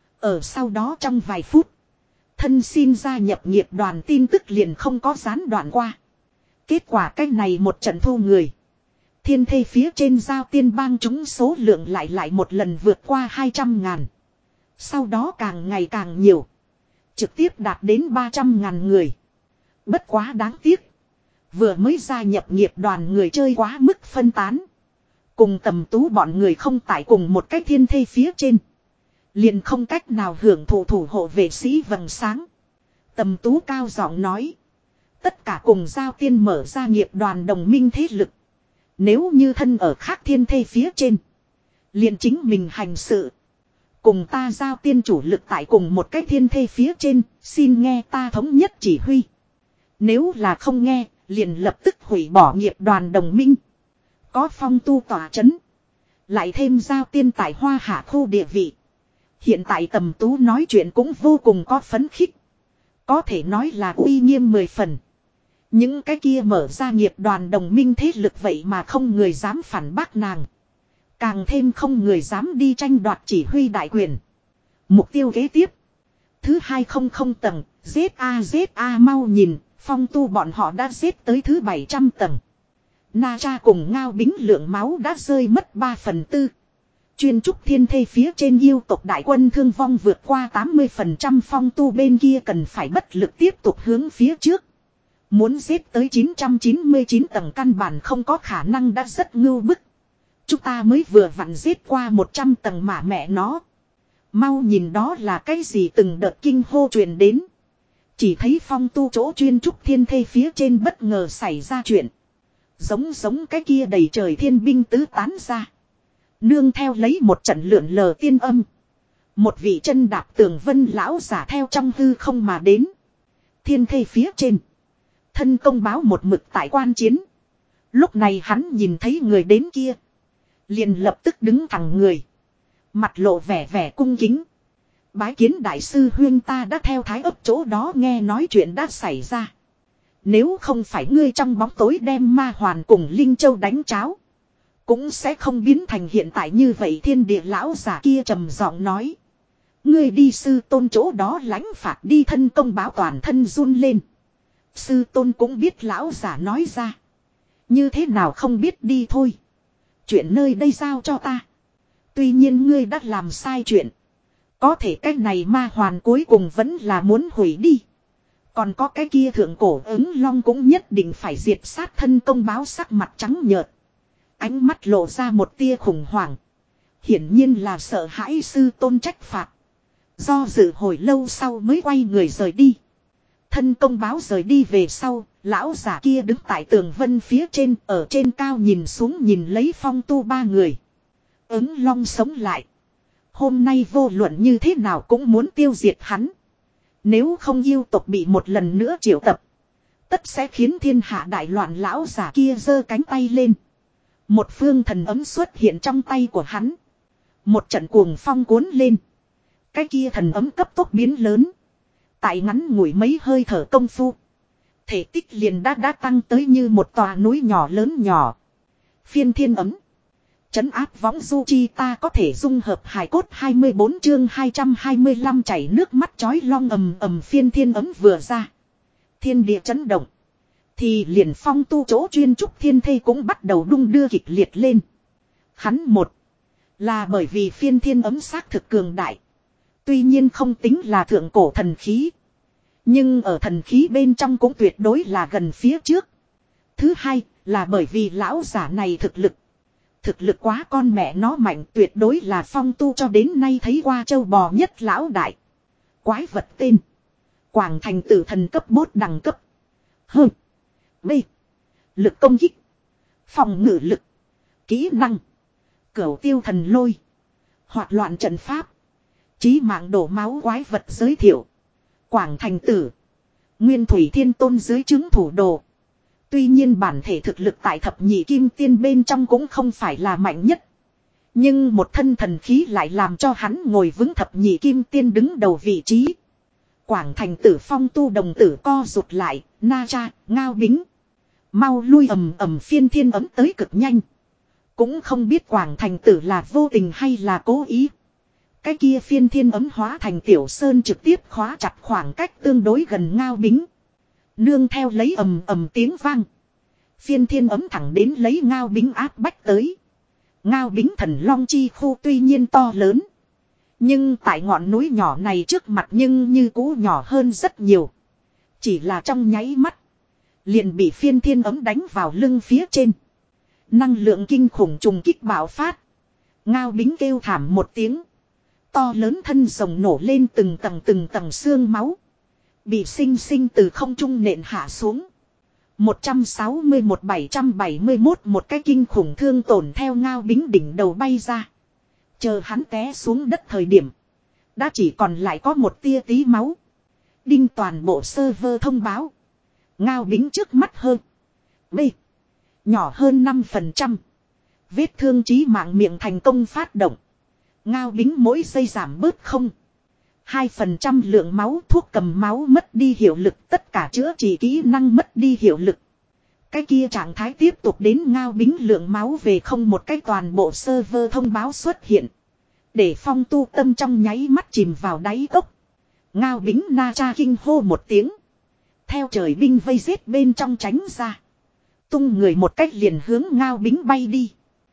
Ở sau đó trong vài phút. Thân xin gia nhập nghiệp đoàn tin tức liền không có gián đoạn qua. Kết quả cái này một trận thu người. Thiên thê phía trên giao tiên bang chúng số lượng lại lại một lần vượt qua hai trăm ngàn. Sau đó càng ngày càng nhiều. Trực tiếp đạt đến ba trăm ngàn người. Bất quá đáng tiếc. Vừa mới gia nhập nghiệp đoàn người chơi quá mức phân tán. Cùng Tầm Tú bọn người không tại cùng một cách thiên thê phía trên. Liền không cách nào hưởng thụ thủ hộ vệ sĩ vầng sáng. Tầm Tú cao giọng nói. Tất cả cùng giao tiên mở ra nghiệp đoàn đồng minh thế lực. Nếu như thân ở khác thiên thê phía trên. Liền chính mình hành sự. Cùng ta giao tiên chủ lực tại cùng một cách thiên thê phía trên. Xin nghe ta thống nhất chỉ huy. Nếu là không nghe, liền lập tức hủy bỏ nghiệp đoàn đồng minh. Có Phong tu tỏa chấn. Lại thêm giao tiên tại Hoa Hạ khu địa vị. Hiện tại Tầm Tú nói chuyện cũng vô cùng có phấn khích. Có thể nói là uy nghiêm mười phần. Những cái kia mở ra nghiệp đoàn đồng minh thế lực vậy mà không người dám phản bác nàng. Càng thêm không người dám đi tranh đoạt chỉ huy đại quyền. Mục tiêu kế tiếp. Thứ hai không không tầng, Z A Z A mau nhìn, Phong tu bọn họ đã giết tới thứ bảy trăm tầng. Na Cha cùng Ngao Bính lượng máu đã rơi mất ba phần tư. Chuyên trúc thiên thê phía trên yêu tộc đại quân thương vong vượt qua tám mươi phần trăm, Phong tu bên kia cần phải bất lực tiếp tục hướng phía trước. Muốn giết tới chín trăm chín mươi chín tầng căn bản không có khả năng, đã rất ngưu bức. Chúng ta mới vừa vặn giết qua một trăm tầng mà mẹ nó. Mau nhìn đó là cái gì, từng đợt kinh hô truyền đến. Chỉ thấy Phong tu chỗ chuyên trúc thiên thê phía trên bất ngờ xảy ra chuyện. Giống giống cái kia đầy trời thiên binh tứ tán ra. Nương theo lấy một trận lượn lờ tiên âm. Một vị chân đạp tường vân lão giả theo trong hư không mà đến. Thiên thê phía trên. Thân công báo một mực tại quan chiến. Lúc này hắn nhìn thấy người đến kia. Liền lập tức đứng thẳng người. Mặt lộ vẻ vẻ cung kính. Bái kiến đại sư huyên, ta đã theo thái ấp chỗ đó nghe nói chuyện đã xảy ra. Nếu không phải ngươi trong bóng tối đem ma hoàn cùng Linh Châu đánh cháo, cũng sẽ không biến thành hiện tại như vậy. Thiên địa lão giả kia trầm giọng nói. Ngươi đi sư tôn chỗ đó lãnh phạt đi. Thân công báo toàn thân run lên. Sư tôn cũng biết lão giả nói ra. Như thế nào không biết đi thôi. Chuyện nơi đây giao cho ta. Tuy nhiên ngươi đã làm sai chuyện. Có thể cái này ma hoàn cuối cùng vẫn là muốn hủy đi. Còn có cái kia thượng cổ ứng long cũng nhất định phải diệt sát. Thân công báo sắc mặt trắng nhợt. Ánh mắt lộ ra một tia khủng hoảng. Hiển nhiên là sợ hãi sư tôn trách phạt. Do dự hồi lâu sau mới quay người rời đi. Thân công báo rời đi về sau, lão giả kia đứng tại tường vân phía trên, ở trên cao nhìn xuống nhìn lấy Phong tu ba người. Ứng long sống lại. Hôm nay vô luận như thế nào cũng muốn tiêu diệt hắn. Nếu không yêu tộc bị một lần nữa triệu tập, tất sẽ khiến thiên hạ đại loạn. Lão giả kia giơ cánh tay lên. Một phương thần ấm xuất hiện trong tay của hắn. Một trận cuồng phong cuốn lên. Cái kia thần ấm cấp tốc biến lớn. Tại ngắn ngủi mấy hơi thở công phu, thể tích liền đã đã tăng tới như một tòa núi nhỏ lớn nhỏ. Phiên thiên ấm. Trấn áp võng du chi, ta có thể dung hợp hài cốt. Hai mươi bốn chương hai trăm hai mươi lăm chảy nước mắt chói long. Ầm ầm phiên thiên ấm vừa ra. Thiên địa chấn động. Thì liền Phong tu chỗ chuyên trúc thiên thê cũng bắt đầu đung đưa kịch liệt lên. Hắn một là bởi vì phiên thiên ấm xác thực cường đại. Tuy nhiên không tính là thượng cổ thần khí. Nhưng ở thần khí bên trong cũng tuyệt đối là gần phía trước. Thứ hai là bởi vì lão giả này thực lực. Thực lực quá con mẹ nó mạnh, tuyệt đối là Phong tu cho đến nay thấy qua châu bò nhất lão đại. Quái vật tên. Quảng thành tử thần cấp bốt đẳng cấp. H. B. Lực công kích. Phòng ngự lực. Kỹ năng. Cửu tiêu thần lôi. Hoạt loạn trận pháp. Chí mạng đổ máu quái vật giới thiệu. Quảng thành tử. Nguyên thủy thiên tôn dưới chứng thủ đồ. Tuy nhiên bản thể thực lực tại thập nhị kim tiên bên trong cũng không phải là mạnh nhất. Nhưng một thân thần khí lại làm cho hắn ngồi vững thập nhị kim tiên đứng đầu vị trí. Quảng thành tử Phong tu đồng tử co rụt lại. Na Cha, Ngao Bính. Mau lui. Ầm ầm phiên thiên ấm tới cực nhanh. Cũng không biết Quảng thành tử là vô tình hay là cố ý. Cái kia phiên thiên ấm hóa thành tiểu sơn trực tiếp khóa chặt khoảng cách tương đối gần Ngao Bính. Nương theo lấy ầm ầm tiếng vang. Phiên thiên ấm thẳng đến lấy Ngao Bính áp bách tới. Ngao Bính thần long chi khu tuy nhiên to lớn. Nhưng tại ngọn núi nhỏ này trước mặt nhưng như cũ nhỏ hơn rất nhiều. Chỉ là trong nháy mắt. Liền bị phiên thiên ấm đánh vào lưng phía trên. Năng lượng kinh khủng trùng kích bạo phát. Ngao Bính kêu thảm một tiếng. To lớn thân rồng nổ lên từng tầng từng tầng xương máu. Bị sinh sinh từ không trung nện hạ xuống. một trăm sáu mươi mốt bảy trăm bảy mươi mốt một cái kinh khủng thương tổn theo Ngao Bính đỉnh đầu bay ra. Chờ hắn té xuống đất thời điểm. Đã chỉ còn lại có một tia tí máu. Đinh toàn bộ server thông báo. Ngao Bính trước mắt hơn. B. Nhỏ hơn năm phần trăm. Vết thương chí mạng miệng thành công phát động. Ngao Bính mỗi giây giảm bớt không. hai phần trăm lượng máu, thuốc cầm máu mất đi hiệu lực, tất cả chữa trị kỹ năng mất đi hiệu lực. Cái kia trạng thái tiếp tục đến Ngao Bính lượng máu về không, một cái toàn bộ server thông báo xuất hiện. Để Phong Tu tâm trong nháy mắt chìm vào đáy cốc. Ngao Bính na cha kinh hô một tiếng. Theo trời binh vây giết bên trong tránh ra. Tung người một cách liền hướng Ngao Bính bay đi.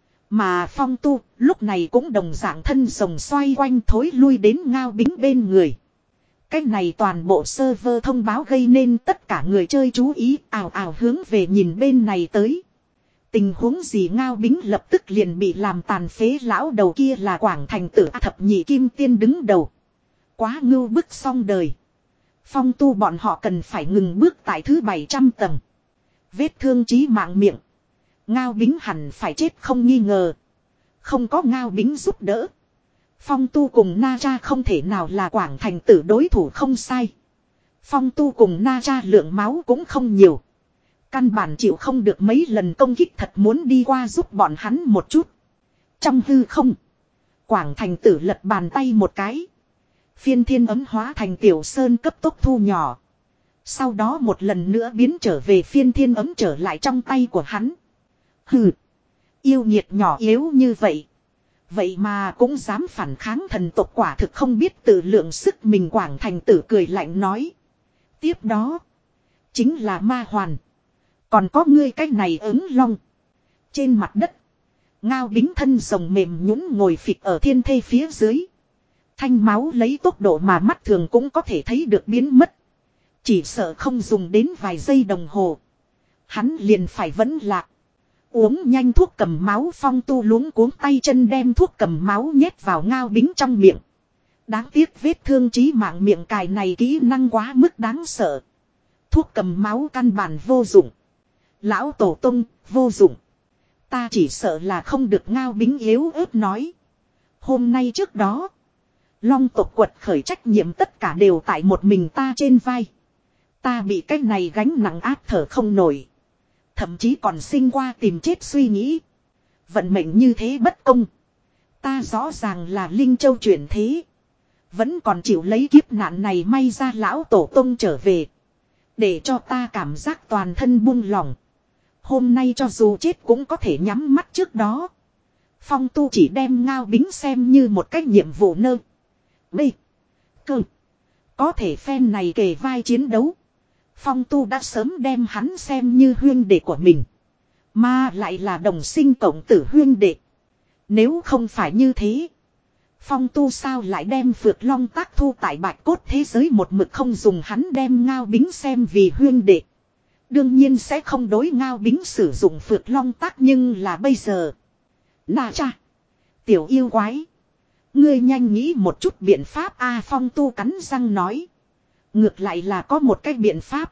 Mà Phong Tu lúc này cũng đồng dạng thân rồng xoay quanh thối lui đến Ngao Bính bên người. Cái này toàn bộ server thông báo gây nên tất cả người chơi chú ý ào ào hướng về nhìn bên này tới. Tình huống gì? Ngao Bính lập tức liền bị làm tàn phế, lão đầu kia là Quảng Thành Tử thập nhị kim tiên đứng đầu. Quá ngưu bức xong đời. Phong Tu bọn họ cần phải ngừng bước tại thứ bảy trăm tầng. Vết thương chí mạng miệng. Ngao Bính hẳn phải chết không nghi ngờ. Không có Ngao Bính giúp đỡ, Phong Tu cùng Na Cha không thể nào là Quảng Thành Tử đối thủ, không sai. Phong Tu cùng Na Cha lượng máu cũng không nhiều. Căn bản chịu không được mấy lần công kích, thật muốn đi qua giúp bọn hắn một chút. Trong hư không, Quảng Thành Tử lật bàn tay một cái. Phiên thiên ấm hóa thành tiểu sơn cấp tốc thu nhỏ. Sau đó một lần nữa biến trở về phiên thiên ấm trở lại trong tay của hắn. Hừ, yêu nghiệt nhỏ yếu như vậy. Vậy mà cũng dám phản kháng thần tộc, quả thực không biết tự lượng sức mình. Quảng Thành Tử cười lạnh nói. Tiếp đó chính là Ma Hoàn. Còn có ngươi cách này ứng long. Trên mặt đất, Ngao Bính thân rồng mềm nhũn ngồi phịch ở thiên thê phía dưới. Thanh máu lấy tốc độ mà mắt thường cũng có thể thấy được biến mất. Chỉ sợ không dùng đến vài giây đồng hồ, hắn liền phải vẫn lạc. Uống nhanh thuốc cầm máu. Phong Tu luống cuống tay chân đem thuốc cầm máu nhét vào Ngao Bính trong miệng. Đáng tiếc vết thương chí mạng miệng cài này kỹ năng quá mức đáng sợ. Thuốc cầm máu căn bản vô dụng. Lão tổ tông, vô dụng. Ta chỉ sợ là không được. Ngao Bính yếu ớt nói. Hôm nay trước đó, Long tộc quật khởi trách nhiệm tất cả đều tại một mình ta trên vai. Ta bị cái này gánh nặng áp thở không nổi. Thậm chí còn sinh qua tìm chết suy nghĩ. Vận mệnh như thế bất công. Ta rõ ràng là Linh Châu chuyển thế, vẫn còn chịu lấy kiếp nạn này. May ra lão tổ tông trở về, để cho ta cảm giác toàn thân buông lỏng. Hôm nay cho dù chết cũng có thể nhắm mắt. Trước đó, Phong Tu chỉ đem Ngao Bính xem như một cái nhiệm vụ nơ. B. Cơ. Có thể phen này kề vai chiến đấu. Phong Tu đã sớm đem hắn xem như huyên đệ của mình. Mà lại là đồng sinh cộng tử huyên đệ. Nếu không phải như thế, Phong Tu sao lại đem Phượng Long Tác thu tại Bạch Cốt thế giới một mực không dùng hắn đem Ngao Bính xem vì huyên đệ. Đương nhiên sẽ không đối Ngao Bính sử dụng Phượng Long Tác. Nhưng là bây giờ, Na Cha, tiểu yêu quái, ngươi nhanh nghĩ một chút biện pháp a. Phong Tu cắn răng nói. Ngược lại là có một cái biện pháp.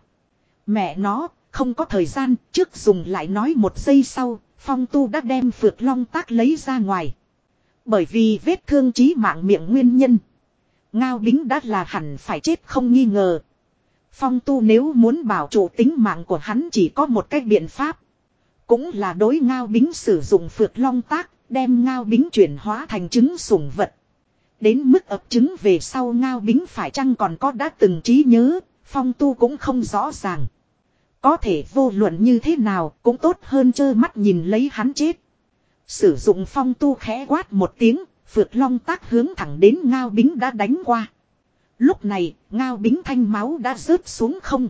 Mẹ nó, không có thời gian, trước dùng lại nói. Một giây sau, Phong Tu đã đem Phượng Long Tác lấy ra ngoài. Bởi vì vết thương chí mạng miệng nguyên nhân, Ngao Bính đã là hẳn phải chết không nghi ngờ. Phong Tu nếu muốn bảo trụ tính mạng của hắn chỉ có một cái biện pháp. Cũng là đối Ngao Bính sử dụng Phượng Long Tác, đem Ngao Bính chuyển hóa thành trứng sủng vật. Đến mức ấp trứng về sau Ngao Bính phải chăng còn có đã từng trí nhớ, Phong Tu cũng không rõ ràng. Có thể vô luận như thế nào cũng tốt hơn trơ mắt nhìn lấy hắn chết. Sử dụng Phong Tu khẽ quát một tiếng, Phượng Long Tác hướng thẳng đến Ngao Bính đã đánh qua. Lúc này, Ngao Bính thanh máu đã rớt xuống không.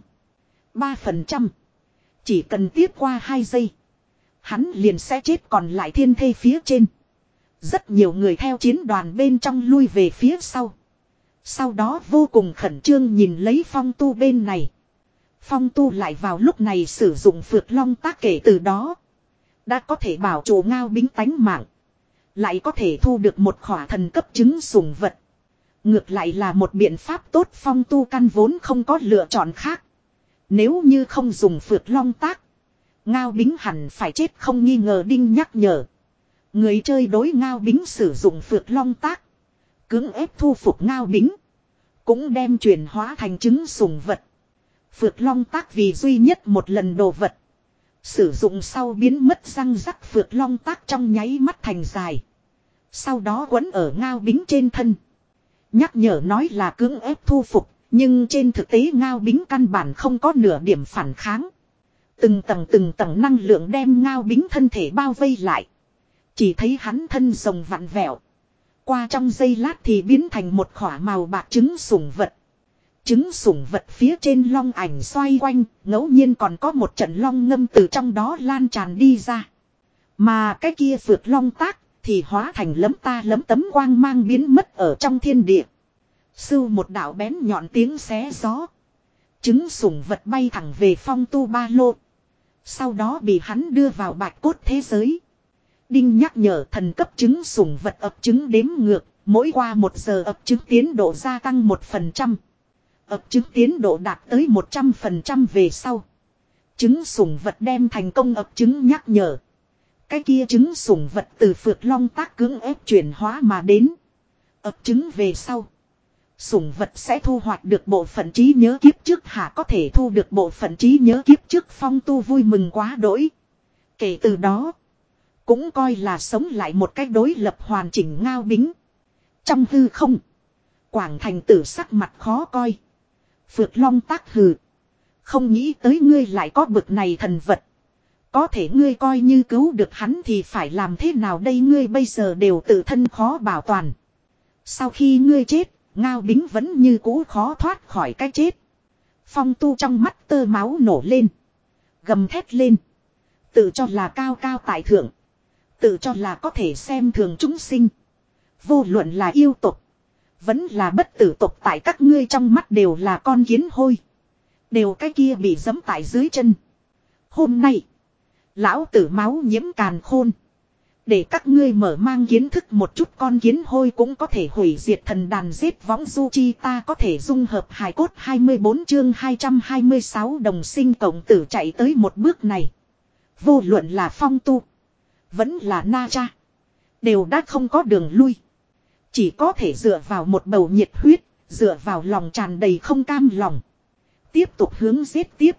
ba phần trăm. Chỉ cần tiếp qua hai giây, hắn liền sẽ chết. Còn lại thiên thê phía trên, rất nhiều người theo chiến đoàn bên trong lui về phía sau. Sau đó vô cùng khẩn trương nhìn lấy Phong Tu bên này. Phong Tu lại vào lúc này sử dụng Phượng Long Tác, kể từ đó đã có thể bảo trụ Ngao Bính tánh mạng, lại có thể thu được một khỏa thần cấp trứng sủng vật. Ngược lại là một biện pháp tốt. Phong Tu căn vốn không có lựa chọn khác. Nếu như không dùng Phượng Long Tác, Ngao Bính hẳn phải chết không nghi ngờ. Đinh nhắc nhở, người chơi đối Ngao Bính sử dụng Phượng Long Tác, cưỡng ép thu phục Ngao Bính, cũng đem chuyển hóa thành trứng sủng vật. Phược long tác vì duy nhất một lần đồ vật. Sử dụng sau biến mất răng rắc phược long tác trong nháy mắt thành dài. Sau đó quấn ở Ngao Bính trên thân. Nhắc nhở nói là cưỡng ép thu phục. Nhưng trên thực tế Ngao Bính căn bản không có nửa điểm phản kháng. Từng tầng từng tầng năng lượng đem Ngao Bính thân thể bao vây lại. Chỉ thấy hắn thân rồng vặn vẹo. Qua trong giây lát thì biến thành một khỏa màu bạc trứng sủng vật. Trứng sủng vật phía trên long ảnh xoay quanh, ngẫu nhiên còn có một trận long ngâm từ trong đó lan tràn đi ra. Mà cái kia phược long tác thì hóa thành lấm ta lấm tấm quang mang biến mất ở trong thiên địa. Sưu một đạo bén nhọn tiếng xé gió. Trứng sủng vật bay thẳng về Phong Tu ba lô. Sau đó bị hắn đưa vào bạch cốt thế giới. Đinh nhắc nhở thần cấp trứng sủng vật ấp trứng đếm ngược. Mỗi qua một giờ ấp trứng tiến độ gia tăng một phần trăm. Ấp trứng tiến độ đạt tới một trăm phần trăm về sau. Trứng sủng vật đem thành công ấp trứng nhắc nhở. Cái kia trứng sủng vật từ phược long tác cưỡng ép chuyển hóa mà đến. Ấp trứng về sau. Sủng vật sẽ thu hoạch được bộ phận trí nhớ kiếp trước hả có thể thu được bộ phận trí nhớ kiếp trước Phong Tu vui mừng quá đỗi. Kể từ đó. Cũng coi là sống lại một cách đối lập hoàn chỉnh Ngao Bính. Trong hư không. Quảng Thành Tử sắc mặt khó coi. Phược long tác hừ. Không nghĩ tới ngươi lại có bực này thần vật. Có thể ngươi coi như cứu được hắn thì phải làm thế nào đây ngươi bây giờ đều tự thân khó bảo toàn. Sau khi ngươi chết, Ngao Bính vẫn như cũ khó thoát khỏi cái chết. Phong Tu trong mắt tơ máu nổ lên. Gầm thét lên. Tự cho là cao cao tại thượng. Tự cho là có thể xem thường chúng sinh. Vô luận là yêu tộc. Vẫn là bất tử tộc tại các ngươi trong mắt đều là con kiến hôi. Đều cái kia bị giẫm tại dưới chân. Hôm nay. Lão tử máu nhiễm càn khôn. Để các ngươi mở mang kiến thức một chút con kiến hôi cũng có thể hủy diệt thần đàn giết võng du chi ta có thể dung hợp hài cốt hai mươi bốn chương hai trăm hai mươi sáu đồng sinh cộng tử chạy tới một bước này. Vô luận là Phong Tu. Vẫn là Na Cha. Đều đã không có đường lui. Chỉ có thể dựa vào một bầu nhiệt huyết. Dựa vào lòng tràn đầy không cam lòng. Tiếp tục hướng giết tiếp.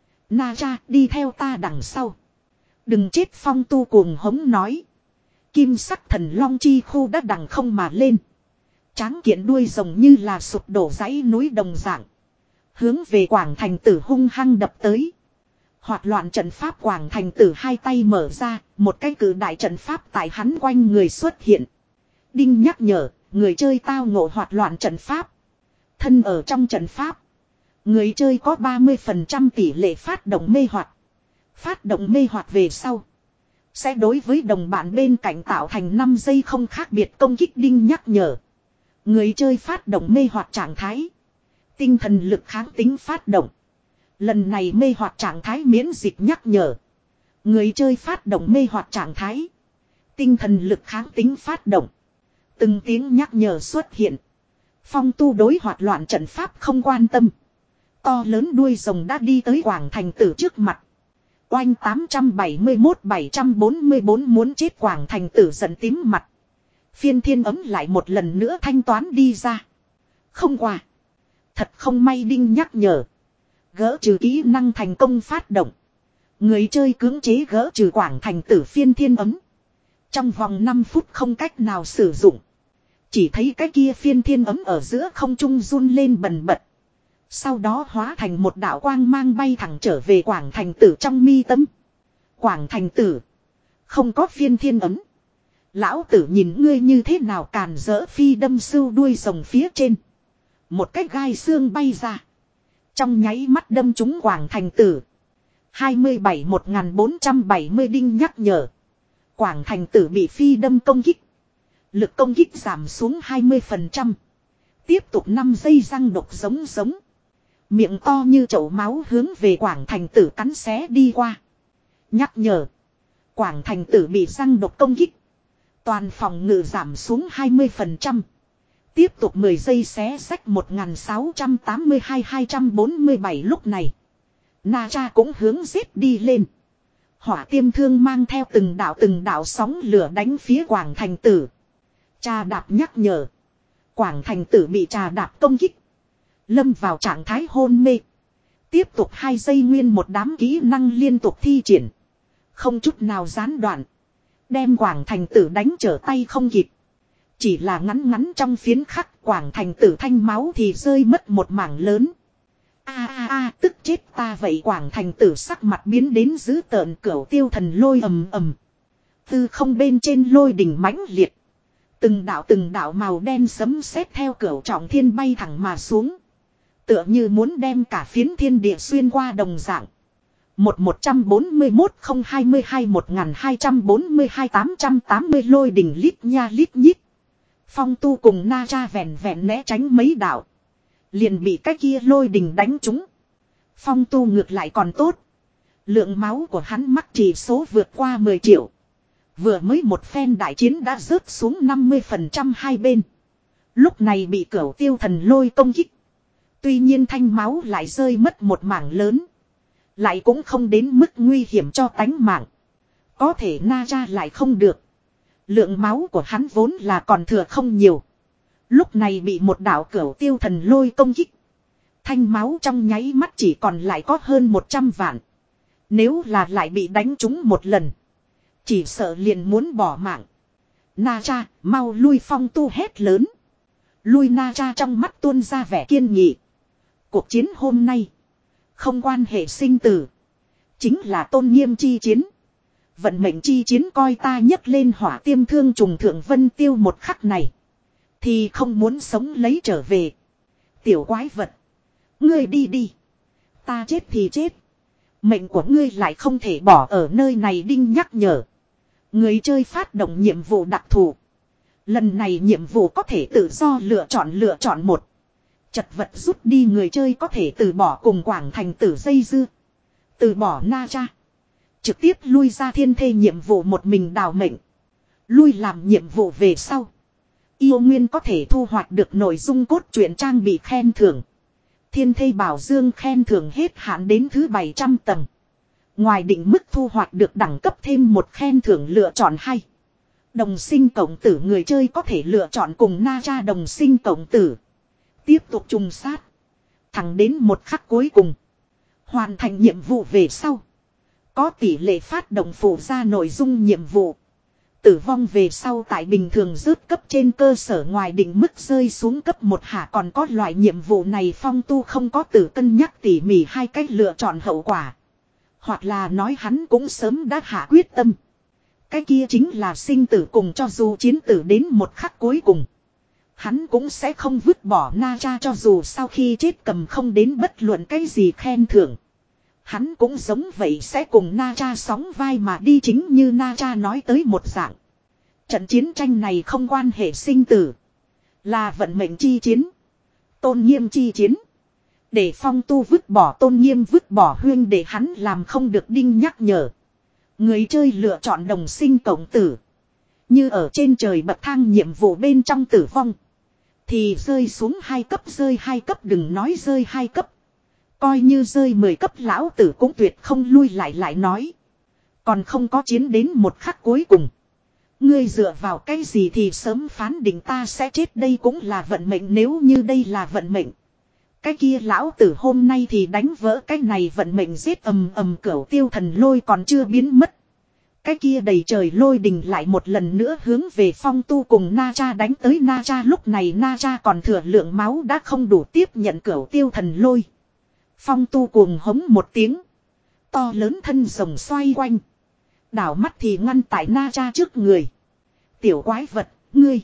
Na Cha đi theo ta đằng sau. Đừng chết Phong Tu cuồng hống nói. Kim sắc thần long chi khu đã đằng không mà lên. Tráng kiện đuôi rồng như là sụp đổ dãy núi đồng dạng. Hướng về Quảng Thành Tử hung hăng đập tới. Hoạt loạn trận pháp Quảng Thành Tử hai tay mở ra. Một cái cử đại trận pháp tại hắn quanh người xuất hiện. Đinh nhắc nhở. Người chơi tao ngộ hoạt loạn trận pháp. Thân ở trong trận pháp. Người chơi có ba mươi phần trăm tỷ lệ phát động mê hoặc. Phát động mê hoặc về sau. Sẽ đối với đồng bạn bên cạnh tạo thành năm giây không khác biệt công kích đinh nhắc nhở. Người chơi phát động mê hoặc trạng thái. Tinh thần lực kháng tính phát động. Lần này mê hoặc trạng thái miễn dịch nhắc nhở. Người chơi phát động mê hoặc trạng thái. Tinh thần lực kháng tính phát động. Từng tiếng nhắc nhở xuất hiện. Phong Tu đối hoạt loạn trận pháp không quan tâm. To lớn đuôi rồng đã đi tới Quảng Thành Tử trước mặt. Oanh tám trăm bảy mươi mốt bảy trăm bốn mươi bốn muốn chết Quảng Thành Tử giận tím mặt. Phiên thiên ấm lại một lần nữa thanh toán đi ra. Không qua. Thật không may đinh nhắc nhở. Gỡ trừ kỹ năng thành công phát động. Người chơi cưỡng chế gỡ trừ Quảng Thành Tử phiên thiên ấm. Trong vòng năm phút không cách nào sử dụng. Chỉ thấy cái kia phiên thiên ấm ở giữa không trung run lên bần bật. Sau đó hóa thành một đạo quang mang bay thẳng trở về Quảng Thành Tử trong mi tâm. Quảng Thành Tử. Không có phiên thiên ấm. Lão tử nhìn ngươi như thế nào càn dỡ phi đâm sưu đuôi rồng phía trên. Một cái gai xương bay ra. Trong nháy mắt đâm trúng Quảng Thành Tử. hai mươi bảy một nghìn bốn trăm bảy mươi đinh nhắc nhở. Quảng Thành Tử bị phi đâm công kích. Lực công kích giảm xuống hai mươi phần trăm. Tiếp tục năm giây răng độc giống giống. Miệng to như chậu máu hướng về Quảng Thành Tử cắn xé đi qua. Nhắc nhở. Quảng Thành Tử bị răng độc công kích. Toàn phòng ngự giảm xuống hai mươi phần trăm. Tiếp tục mười giây xé sách một nghìn sáu trăm tám mươi hai hai trăm bốn mươi bảy lúc này. Na Cha cũng hướng giết đi lên. Hỏa tiêm thương mang theo từng đạo từng đạo sóng lửa đánh phía Quảng Thành Tử. Trà đạp nhắc nhở. Quảng Thành Tử bị trà đạp công kích. Lâm vào trạng thái hôn mê. Tiếp tục hai giây nguyên một đám kỹ năng liên tục thi triển. Không chút nào gián đoạn. Đem Quảng Thành Tử đánh trở tay không kịp. Chỉ là ngắn ngắn trong phiến khắc Quảng Thành Tử thanh máu thì rơi mất một mảng lớn. A a a tức chết ta vậy Quảng Thành Tử sắc mặt biến đến dữ tợn cửu tiêu thần lôi ầm ầm. Tư không bên trên lôi đỉnh mãnh liệt. Từng đạo từng đạo màu đen sấm sét theo cửu trọng thiên bay thẳng mà xuống. Tựa như muốn đem cả phiến thiên địa xuyên qua đồng dạng. Một một trăm bốn mươi mốt không hai mươi hai một nghìn hai trăm bốn mươi hai tám trăm tám mươi lôi đỉnh lít nha lít nhít. Phong Tu cùng Na Tra vẹn vẹn né tránh mấy đạo. Liền bị cái kia lôi đỉnh đánh trúng. Phong Tu ngược lại còn tốt. Lượng máu của hắn mắc chỉ số vượt qua mười triệu. Vừa mới một phen đại chiến đã rớt xuống năm mươi phần trăm hai bên. Lúc này bị cửu tiêu thần lôi công kích. Tuy nhiên thanh máu lại rơi mất một mảng lớn. Lại cũng không đến mức nguy hiểm cho tánh mạng. Có thể Na Tra lại không được. Lượng máu của hắn vốn là còn thừa không nhiều. Lúc này bị một đạo cửu tiêu thần lôi công kích. Thanh máu trong nháy mắt chỉ còn lại có hơn một trăm vạn. Nếu là lại bị đánh trúng một lần. Chỉ sợ liền muốn bỏ mạng. Na Tra, mau lui Phong Tu hét lớn. Lui Na Tra trong mắt tuôn ra vẻ kiên nghị. Cuộc chiến hôm nay. Không quan hệ sinh tử. Chính là tôn nghiêm chi chiến. Vận mệnh chi chiến coi ta nhấc lên hỏa tiêm thương trùng thượng vân tiêu một khắc này. Thì không muốn sống lấy trở về. Tiểu quái vật. Ngươi đi đi. Ta chết thì chết. Mệnh của ngươi lại không thể bỏ ở nơi này đinh nhắc nhở. Người chơi phát động nhiệm vụ đặc thù. Lần này nhiệm vụ có thể tự do lựa chọn lựa chọn một. Chật vật rút đi người chơi có thể từ bỏ cùng Quảng Thành Tử dây dưa. Từ bỏ Na Tra. Trực tiếp lui ra thiên thê nhiệm vụ một mình đào mệnh. Lui làm nhiệm vụ về sau. Yêu Nguyên có thể thu hoạch được nội dung cốt truyện trang bị khen thưởng. Thiên thê bảo dương khen thưởng hết hạn đến thứ bảy trăm tầng. Ngoài định mức thu hoạch được đẳng cấp thêm một khen thưởng lựa chọn hay. Đồng sinh cộng tử người chơi có thể lựa chọn cùng Na Tra đồng sinh cộng tử. Tiếp tục trùng sát. Thẳng đến một khắc cuối cùng. Hoàn thành nhiệm vụ về sau. Có tỷ lệ phát động phụ ra nội dung nhiệm vụ. Tử vong về sau tại bình thường rớt cấp trên cơ sở ngoài định mức rơi xuống cấp một hạ còn có loại nhiệm vụ này Phong Tu không có tự cân nhắc tỉ mỉ hai cách lựa chọn hậu quả. Hoặc là nói hắn cũng sớm đã hạ quyết tâm. Cái kia chính là sinh tử cùng cho dù chiến tử đến một khắc cuối cùng. Hắn cũng sẽ không vứt bỏ Na Tra cho dù sau khi chết cầm không đến bất luận cái gì khen thưởng. Hắn cũng giống vậy sẽ cùng Na Tra sóng vai mà đi chính như Na Tra nói tới một dạng. Trận chiến tranh này không quan hệ sinh tử. Là vận mệnh chi chiến. Tôn nghiêm chi chiến. Để Phong Tu vứt bỏ tôn nghiêm vứt bỏ huyên để hắn làm không được đinh nhắc nhở. Người chơi lựa chọn đồng sinh cộng tử. Như ở trên trời bậc thang nhiệm vụ bên trong tử vong. Thì rơi xuống hai cấp rơi hai cấp đừng nói rơi hai cấp. Coi như rơi mười cấp lão tử cũng tuyệt không lui lại lại nói. Còn không có chiến đến một khắc cuối cùng. Ngươi dựa vào cái gì thì sớm phán định ta sẽ chết đây cũng là vận mệnh nếu như đây là vận mệnh. Cái kia lão tử hôm nay thì đánh vỡ cái này vận mệnh giết ầm ầm cửu tiêu thần lôi còn chưa biến mất. Cái kia đầy trời lôi đình lại một lần nữa hướng về Phong Tu cùng Na Tra đánh tới Na Tra lúc này Na Tra còn thừa lượng máu đã không đủ tiếp nhận cửu tiêu thần lôi. Phong Tu cuồng hống một tiếng. To lớn thân rồng xoay quanh. Đảo mắt thì ngăn tại Na Tra trước người. Tiểu quái vật, ngươi.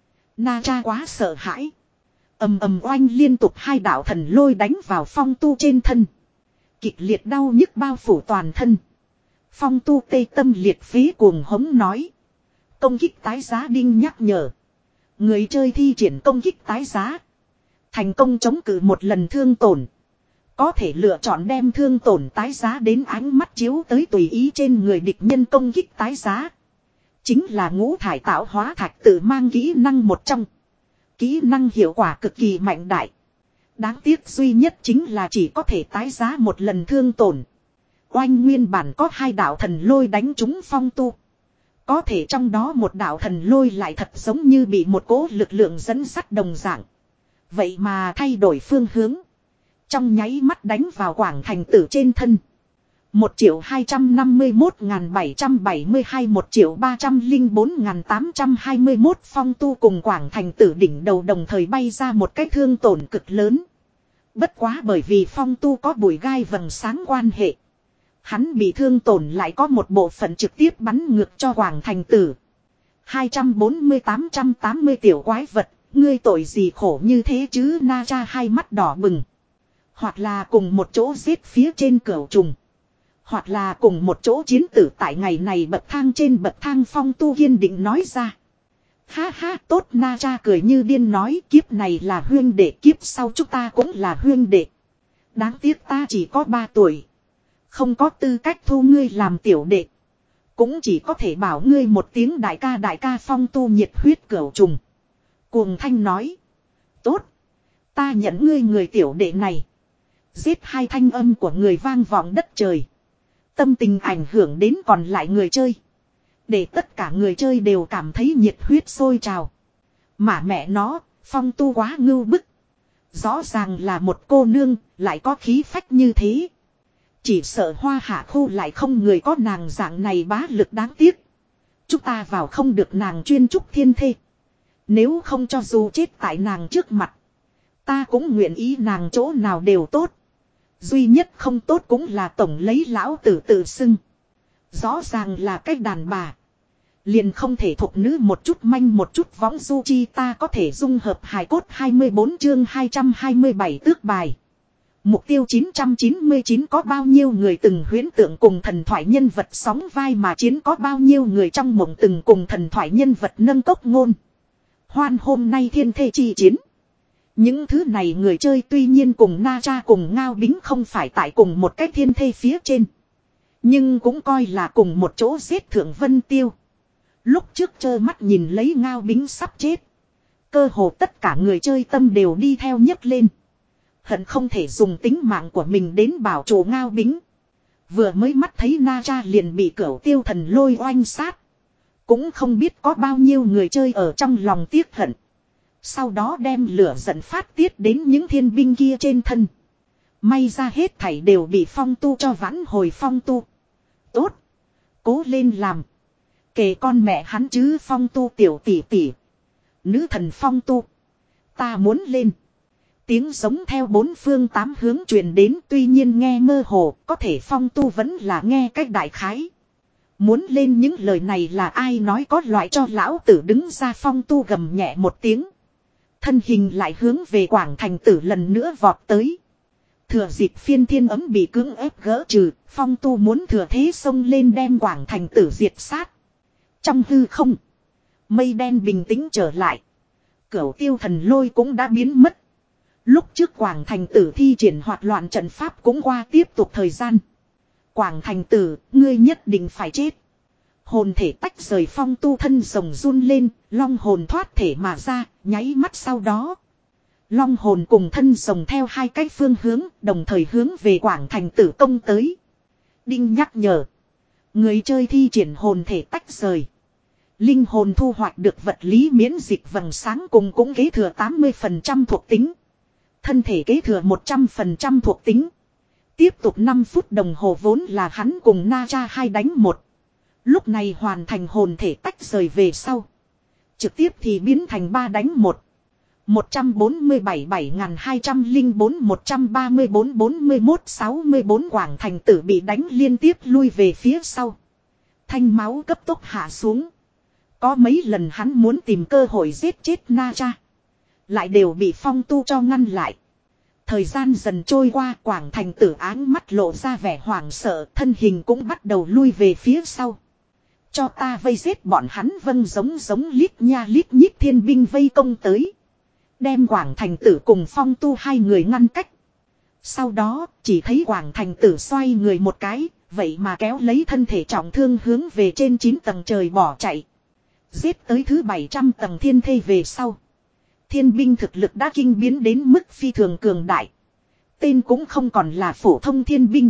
Na Tra quá sợ hãi. Ầm ầm oanh liên tục hai đạo thần lôi đánh vào Phong Tu trên thân. Kịch liệt đau nhức bao phủ toàn thân. Phong Tu tê tâm liệt phế cuồng hống nói. Công kích tái giá đinh nhắc nhở. Người chơi thi triển công kích tái giá. Thành công chống cự một lần thương tổn. Có thể lựa chọn đem thương tổn tái giá đến ánh mắt chiếu tới tùy ý trên người địch nhân công kích tái giá. Chính là ngũ thải tạo hóa thạch tự mang kỹ năng một trong. Kỹ năng hiệu quả cực kỳ mạnh đại. Đáng tiếc duy nhất chính là chỉ có thể tái giá một lần thương tổn. Oanh nguyên bản có hai đạo thần lôi đánh trúng Phong Tu. Có thể trong đó một đạo thần lôi lại thật giống như bị một cỗ lực lượng dẫn sắt đồng dạng. Vậy mà thay đổi phương hướng. Trong nháy mắt đánh vào Quảng Thành Tử trên thân. Một triệu hai trăm năm mươi một ngàn bảy trăm bảy mươi hai, một triệu ba trăm linh bốn ngàn tám trăm hai mươi mốt Phong Tu cùng Quảng Thành Tử đỉnh đầu đồng thời bay ra một cái thương tổn cực lớn. Bất quá bởi vì Phong Tu có bùi gai vầng sáng quan hệ. Hắn bị thương tổn lại có một bộ phận trực tiếp bắn ngược cho Quảng Thành Tử. hai trăm bốn mươi tám trăm tám mươi tiểu quái vật, ngươi tội gì khổ như thế chứ? Na Cha hai mắt đỏ bừng. Hoặc là cùng một chỗ giết phía trên cửu trùng. Hoặc là cùng một chỗ chiến tử tại ngày này bậc thang trên bậc thang. Phong Tu kiên định nói ra. Ha ha, tốt. Na Cha cười như điên nói, kiếp này là huyên đệ, kiếp sau chúng ta cũng là huyên đệ. Đáng tiếc ta chỉ có ba tuổi. Không có tư cách thu ngươi làm tiểu đệ. Cũng chỉ có thể bảo ngươi một tiếng đại ca đại ca. Phong Tu nhiệt huyết cửu trùng. Cuồng thanh nói. Tốt. Ta nhận ngươi người tiểu đệ này. Giết hai thanh âm của người vang vọng đất trời. Tâm tình ảnh hưởng đến còn lại người chơi. Để tất cả người chơi đều cảm thấy nhiệt huyết sôi trào. Mà mẹ nó, Phong Tu quá ngưu bức. Rõ ràng là một cô nương, lại có khí phách như thế. Chỉ sợ Hoa Hạ khu lại không người có nàng dạng này bá lực, đáng tiếc. Chúng ta vào không được nàng chuyên trúc thiên thê. Nếu không cho dù chết tại nàng trước mặt. Ta cũng nguyện ý nàng chỗ nào đều tốt. Duy nhất không tốt cũng là tổng lấy lão tử tự xưng. Rõ ràng là cách đàn bà. Liền không thể thục nữ một chút manh một chút võng du chi. Ta có thể dung hợp hài cốt. Hai mươi bốn chương hai trăm hai mươi bảy tước bài. Mục tiêu chín trăm chín mươi chín. Có bao nhiêu người từng huyễn tượng cùng thần thoại nhân vật sóng vai mà chiến? Có bao nhiêu người trong mộng từng cùng thần thoại nhân vật nâng cốc ngôn? Hoan hôm nay thiên thê chi chiến. Những thứ này người chơi tuy nhiên cùng Na Cha cùng Ngao Bính không phải tại cùng một cái thiên thê phía trên. Nhưng cũng coi là cùng một chỗ giết Thượng Vân Tiêu. Lúc trước trơ mắt nhìn lấy Ngao Bính sắp chết. Cơ hồ tất cả người chơi tâm đều đi theo nhấc lên. Hận không thể dùng tính mạng của mình đến bảo chủ Ngao Bính. Vừa mới mắt thấy Na Cha liền bị Cửu Tiêu Thần lôi oanh sát. Cũng không biết có bao nhiêu người chơi ở trong lòng tiếc hận. Sau đó đem lửa giận phát tiết đến những thiên binh kia trên thân. May ra hết thảy đều bị Phong Tu cho vãn hồi. Phong Tu. Tốt. Cố lên làm. Kể con mẹ hắn chứ. Phong Tu tiểu tỷ tỷ. Nữ thần Phong Tu. Ta muốn lên. Tiếng giống theo bốn phương tám hướng truyền đến, tuy nhiên nghe mơ hồ, có thể Phong Tu vẫn là nghe cách đại khái. Muốn lên những lời này là ai nói, có loại cho lão tử đứng ra. Phong Tu gầm nhẹ một tiếng. Thân hình lại hướng về Quảng Thành Tử lần nữa vọt tới. Thừa dịp phiên thiên ấm bị cưỡng ép gỡ trừ, Phong Tu muốn thừa thế xông lên đem Quảng Thành Tử diệt sát. Trong hư không, mây đen bình tĩnh trở lại. Cửu Tiêu Thần lôi cũng đã biến mất. Lúc trước Quảng Thành Tử thi triển hoạt loạn trận pháp cũng qua tiếp tục thời gian. Quảng Thành Tử, ngươi nhất định phải chết. Hồn thể tách rời. Phong Tu thân rồng run lên, long hồn thoát thể mà ra, nháy mắt sau đó. Long hồn cùng thân rồng theo hai cái phương hướng, đồng thời hướng về Quảng Thành Tử công tới. Đinh nhắc nhở. Người chơi thi triển hồn thể tách rời. Linh hồn thu hoạch được vật lý miễn dịch vầng sáng cùng cũng kế thừa tám mươi phần trăm thuộc tính. Thân thể kế thừa một trăm phần trăm thuộc tính. Tiếp tục năm phút đồng hồ vốn là hắn cùng Na Cha hai đánh một. Lúc này hoàn thành hồn thể tách rời về sau. Trực tiếp thì biến thành ba đánh một. một trăm bốn mươi bảy bảy nghìn hai trăm lẻ bốn một trăm ba mươi bốn bốn mươi mốt sáu mươi bốn Quảng Thành Tử bị đánh liên tiếp lui về phía sau. Thanh máu cấp tốc hạ xuống. Có mấy lần hắn muốn tìm cơ hội giết chết Na Cha. Lại đều bị Phong Tu cho ngăn lại. Thời gian dần trôi qua, Quảng Thành Tử áng mắt lộ ra vẻ hoảng sợ, thân hình cũng bắt đầu lui về phía sau. Cho ta vây giết bọn hắn. Vâng, giống giống lít nha lít nhít thiên binh vây công tới. Đem Quảng Thành Tử cùng Phong Tu hai người ngăn cách. Sau đó, chỉ thấy Quảng Thành Tử xoay người một cái, vậy mà kéo lấy thân thể trọng thương hướng về trên chín tầng trời bỏ chạy. Giết tới thứ bảy trăm tầng thiên thê về sau. Thiên binh thực lực đã kinh biến đến mức phi thường cường đại. Tên cũng không còn là phổ thông thiên binh,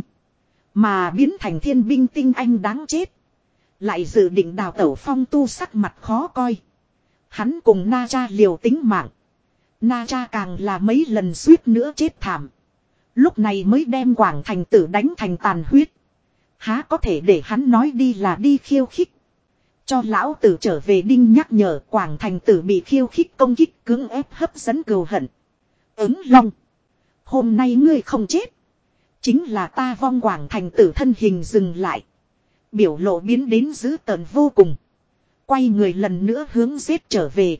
mà biến thành thiên binh tinh anh đáng chết. Lại dự định đào tẩu. Phong Tu sắc mặt khó coi. Hắn cùng Na Cha liều tính mạng. Na Cha càng là mấy lần suýt nữa chết thảm. Lúc này mới đem Quảng Thành Tử đánh thành tàn huyết. Há có thể để hắn nói đi là đi khiêu khích. Cho lão tử trở về đinh nhắc nhở Quảng Thành Tử bị khiêu khích công kích cưỡng ép hấp dẫn cừu hận. Ứng Long. Hôm nay ngươi không chết. Chính là ta vong. Quảng Thành Tử thân hình dừng lại. Biểu lộ biến đến dữ tợn vô cùng. Quay người lần nữa hướng giết trở về.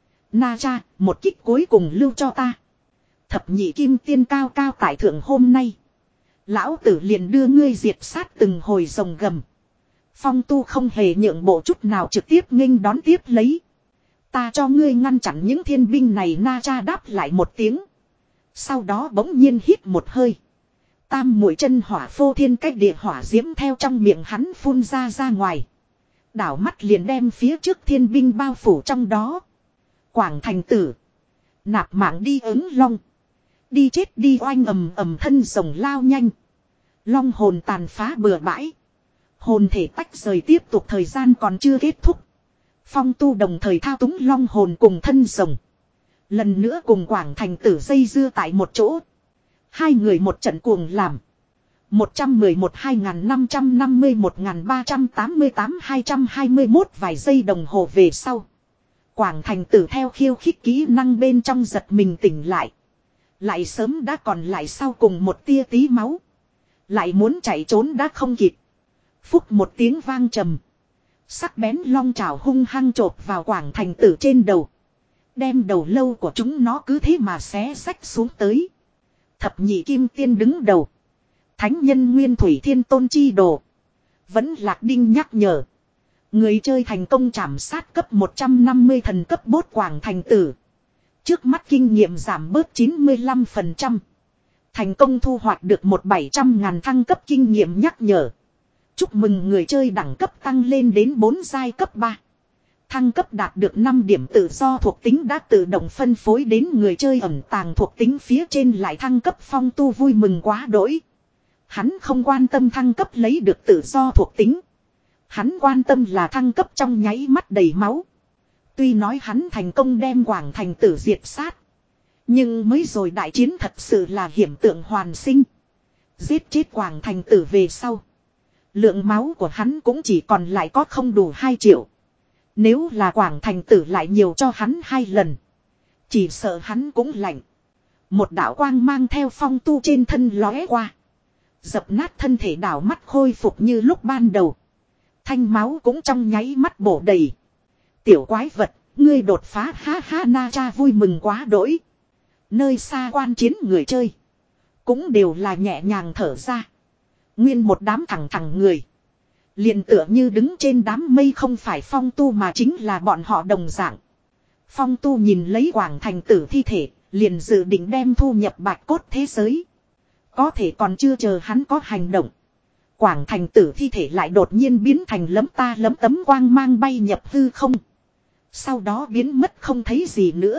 Na cha, một kích cuối cùng lưu cho ta. Thập nhị kim tiên cao cao tại thượng hôm nay. Lão tử liền đưa ngươi diệt sát từng hồi rồng gầm. Phong Tu không hề nhượng bộ chút nào trực tiếp nghênh đón tiếp lấy. Ta cho ngươi ngăn chặn những thiên binh này. Na cha đáp lại một tiếng. Sau đó bỗng nhiên hít một hơi. Tam mũi chân hỏa phô thiên cách địa hỏa diễm theo trong miệng hắn phun ra ra ngoài. Đảo mắt liền đem phía trước thiên binh bao phủ trong đó. Quảng Thành Tử. Nạp mạng đi Ứng Long. Đi chết đi. Oanh ầm ầm thân rồng lao nhanh. Long hồn tàn phá bừa bãi. Hồn thể tách rời tiếp tục thời gian còn chưa kết thúc. Phong Tu đồng thời thao túng long hồn cùng thân rồng. Lần nữa cùng Quảng Thành Tử dây dưa tại một chỗ. Hai người một trận cuồng làm. một trăm mười một hai nghìn năm trăm năm mươi một nghìn ba trăm tám mươi tám hai trăm hai mươi mốt vài giây đồng hồ về sau. Quảng Thành Tử theo khiêu khích kỹ năng bên trong giật mình tỉnh lại. Lại sớm đã còn lại sau cùng một tia tí máu. Lại muốn chạy trốn đã không kịp. Phúc một tiếng vang trầm. Sắc bén long trảo hung hăng chộp vào Quảng Thành Tử trên đầu. Đem đầu lâu của chúng nó cứ thế mà xé xách xuống tới. Thập nhị kim tiên đứng đầu. Thánh nhân Nguyên Thủy Thiên Tôn chi đồ. Vẫn lạc đinh nhắc nhở. Người chơi thành công trảm sát cấp một trăm năm mươi thần cấp bốt Quảng Thành Tử. Trước mắt kinh nghiệm giảm bớt chín mươi lăm phần trăm. Thành công thu hoạch được một bảy trăm ngàn thăng cấp kinh nghiệm nhắc nhở. Chúc mừng người chơi đẳng cấp tăng lên đến bốn giai cấp ba. Thăng cấp đạt được năm điểm tự do thuộc tính đã tự động phân phối đến người chơi ẩn tàng thuộc tính phía trên lại thăng cấp. Phong Tu vui mừng quá đỗi. Hắn không quan tâm thăng cấp lấy được tự do thuộc tính. Hắn quan tâm là thăng cấp trong nháy mắt đầy máu. Tuy nói hắn thành công đem Quảng Thành Tử diệt sát. Nhưng mới rồi đại chiến thật sự là hiểm tượng hoàn sinh. Giết chết Quảng Thành Tử về sau. Lượng máu của hắn cũng chỉ còn lại có không đủ hai triệu. Nếu là Quảng Thành Tử lại nhiều cho hắn hai lần. Chỉ sợ hắn cũng lạnh. Một đạo quang mang theo Phong Tu trên thân lóe qua. Dập nát thân thể đảo mắt khôi phục như lúc ban đầu. Thanh máu cũng trong nháy mắt bổ đầy. Tiểu quái vật, ngươi đột phá. Ha ha. Na cha vui mừng quá đỗi. Nơi xa quan chiến người chơi. Cũng đều là nhẹ nhàng thở ra. Nguyên một đám thẳng thẳng người. Liền tựa như đứng trên đám mây không phải Phong Tu mà chính là bọn họ đồng dạng. Phong Tu nhìn lấy Quảng Thành Tử thi thể, liền dự định đem thu nhập bạch cốt thế giới. Có thể còn chưa chờ hắn có hành động. Quảng Thành Tử thi thể lại đột nhiên biến thành lấm ta lấm tấm quang mang bay nhập hư không. Sau đó biến mất không thấy gì nữa.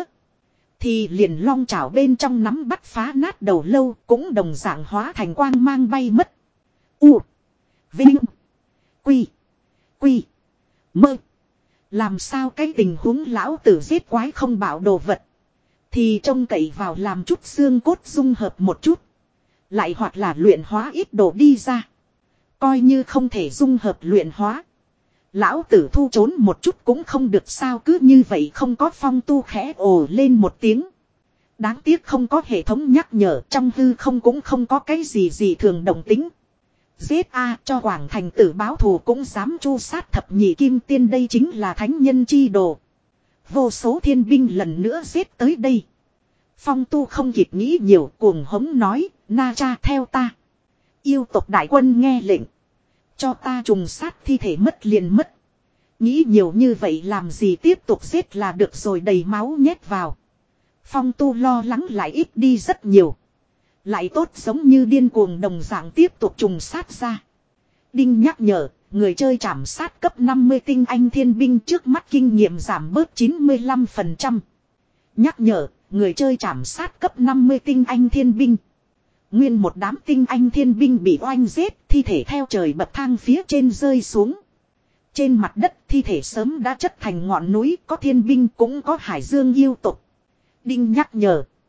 Thì liền long chảo bên trong nắm bắt phá nát đầu lâu cũng đồng dạng hóa thành quang mang bay mất. U. Vinh. Quy. Quy. Mơ. Làm sao cái tình huống lão tử giết quái không bảo đồ vật. Thì trông cậy vào làm chút xương cốt dung hợp một chút. Lại hoặc là luyện hóa ít đồ đi ra. Coi như không thể dung hợp luyện hóa. Lão tử thu trốn một chút cũng không được sao cứ như vậy không có. Phong Tu khẽ ồ lên một tiếng. Đáng tiếc không có hệ thống nhắc nhở trong hư không cũng không có cái gì gì thường động tính. Giết a cho Quảng Thành Tử báo thù cũng dám chu sát thập nhị kim tiên đây chính là thánh nhân chi đồ. Vô số thiên binh lần nữa giết tới đây. Phong Tu không kịp nghĩ nhiều cuồng hống nói, Na cha theo ta. Yêu tộc đại quân nghe lệnh. Cho ta trùng sát thi thể mất liền mất. Nghĩ nhiều như vậy làm gì tiếp tục giết là được rồi đầy máu nhét vào. Phong Tu lo lắng lại ít đi rất nhiều. Lại tốt giống như điên cuồng đồng dạng tiếp tục trùng sát ra. Đinh nhắc nhở, người chơi trảm sát cấp năm mươi tinh anh thiên binh trước mắt kinh nghiệm giảm bớt chín mươi lăm phần trăm. Nhắc nhở, người chơi trảm sát cấp năm mươi tinh anh thiên binh. Nguyên một đám tinh anh thiên binh bị oanh giết, thi thể theo trời bậc thang phía trên rơi xuống. Trên mặt đất thi thể sớm đã chất thành ngọn núi, có thiên binh cũng có hải dương yêu tục. Đinh nhắc nhở.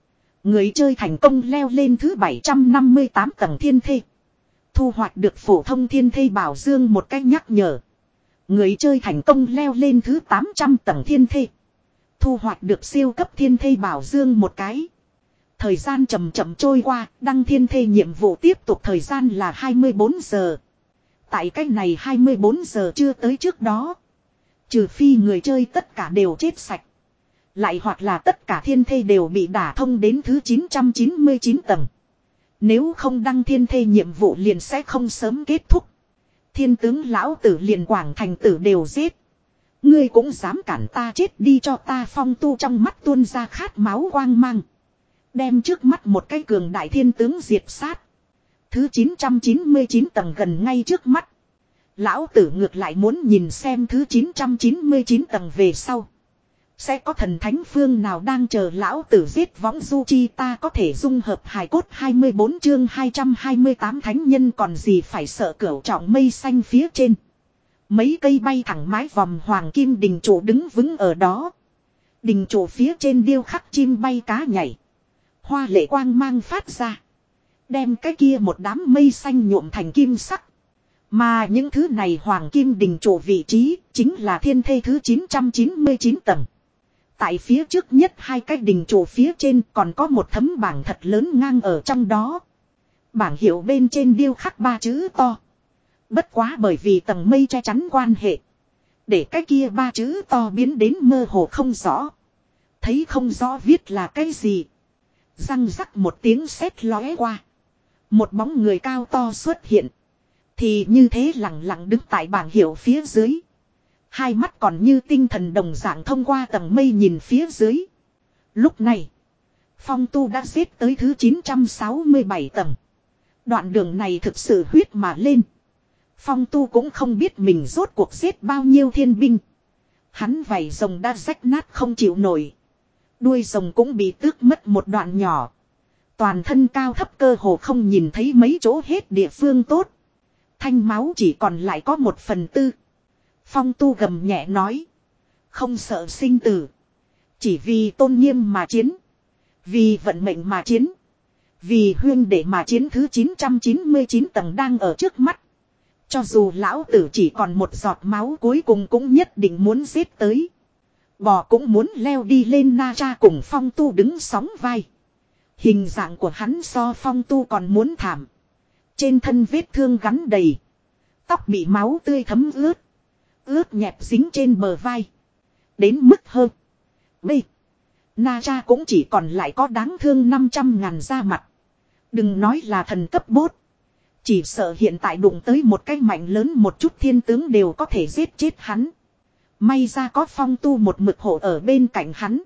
Người chơi thành công leo lên thứ bảy trăm năm mươi tám tầng thiên thê. Thu hoạch được phổ thông thiên thê bảo dương một cách nhắc nhở. Người chơi thành công leo lên thứ tám trăm tầng thiên thê. Thu hoạch được siêu cấp thiên thê bảo dương một cái. Thời gian chậm chậm trôi qua, đăng thiên thê nhiệm vụ tiếp tục thời gian là hai mươi bốn giờ. Tại cách này hai mươi bốn giờ chưa tới trước đó. Trừ phi người chơi tất cả đều chết sạch. Lại hoặc là tất cả thiên thê đều bị đả thông đến thứ chín trăm chín mươi chín tầng. Nếu không đăng thiên thê nhiệm vụ liền sẽ không sớm kết thúc. Thiên tướng lão tử liền quảng thành tử đều giết. Ngươi cũng dám cản ta chết đi cho ta. Phong Tu trong mắt tuôn ra khát máu quang mang. Đem trước mắt một cái cường đại thiên tướng diệt sát. Thứ chín trăm chín mươi chín tầng gần ngay trước mắt. Lão tử ngược lại muốn nhìn xem thứ chín trăm chín mươi chín tầng về sau. Sẽ có thần thánh phương nào đang chờ lão tử giết võng du chi. Ta có thể dung hợp hài cốt hai mươi bốn chương hai trăm hai mươi tám thánh nhân còn gì phải sợ. Cửu trọng mây xanh phía trên. Mấy cây bay thẳng mái vòm hoàng kim đình trụ đứng vững ở đó. Đình trụ phía trên điêu khắc chim bay cá nhảy. Hoa lệ quang mang phát ra. Đem cái kia một đám mây xanh nhuộm thành kim sắc. Mà những thứ này hoàng kim đình trụ vị trí chính là thiên thê thứ chín trăm chín mươi chín tầng. Tại phía trước nhất hai cái đình trụ phía trên còn có một thấm bảng thật lớn ngang ở trong đó. Bảng hiệu bên trên điêu khắc ba chữ to. Bất quá bởi vì tầng mây che chắn quan hệ. Để cái kia ba chữ to biến đến mơ hồ không rõ. Thấy không rõ viết là cái gì. Răng rắc một tiếng sét lóe qua. Một bóng người cao to xuất hiện. Thì như thế lặng lặng đứng tại bảng hiệu phía dưới. Hai mắt còn như tinh thần đồng dạng thông qua tầng mây nhìn phía dưới. Lúc này, Phong Tu đã xếp tới thứ chín trăm sáu mươi bảy tầng. Đoạn đường này thực sự huyết mà lên. Phong Tu cũng không biết mình rốt cuộc giết bao nhiêu thiên binh. Hắn vảy rồng đã rách nát không chịu nổi. Đuôi rồng cũng bị tước mất một đoạn nhỏ. Toàn thân cao thấp cơ hồ không nhìn thấy mấy chỗ hết địa phương tốt. Thanh máu chỉ còn lại có một phần tư. Phong Tu gầm nhẹ nói. Không sợ sinh tử. Chỉ vì tôn nghiêm mà chiến. Vì vận mệnh mà chiến. Vì huyên đệ mà chiến. Thứ chín trăm chín mươi chín tầng đang ở trước mắt. Cho dù lão tử chỉ còn một giọt máu cuối cùng cũng nhất định muốn giết tới. Bò cũng muốn leo đi lên. Na Tra cùng Phong Tu đứng sóng vai. Hình dạng của hắn so Phong Tu còn muốn thảm. Trên thân vết thương gắn đầy. Tóc bị máu tươi thấm ướt. Ướt nhẹp dính trên bờ vai. Đến mức hơn. B. Na Tra cũng chỉ còn lại có đáng thương năm trăm ngàn da mặt. Đừng nói là thần cấp bốt. Chỉ sợ hiện tại đụng tới một cái mạnh lớn một chút thiên tướng đều có thể giết chết hắn. May ra có Phong Tu một mực hộ ở bên cạnh hắn.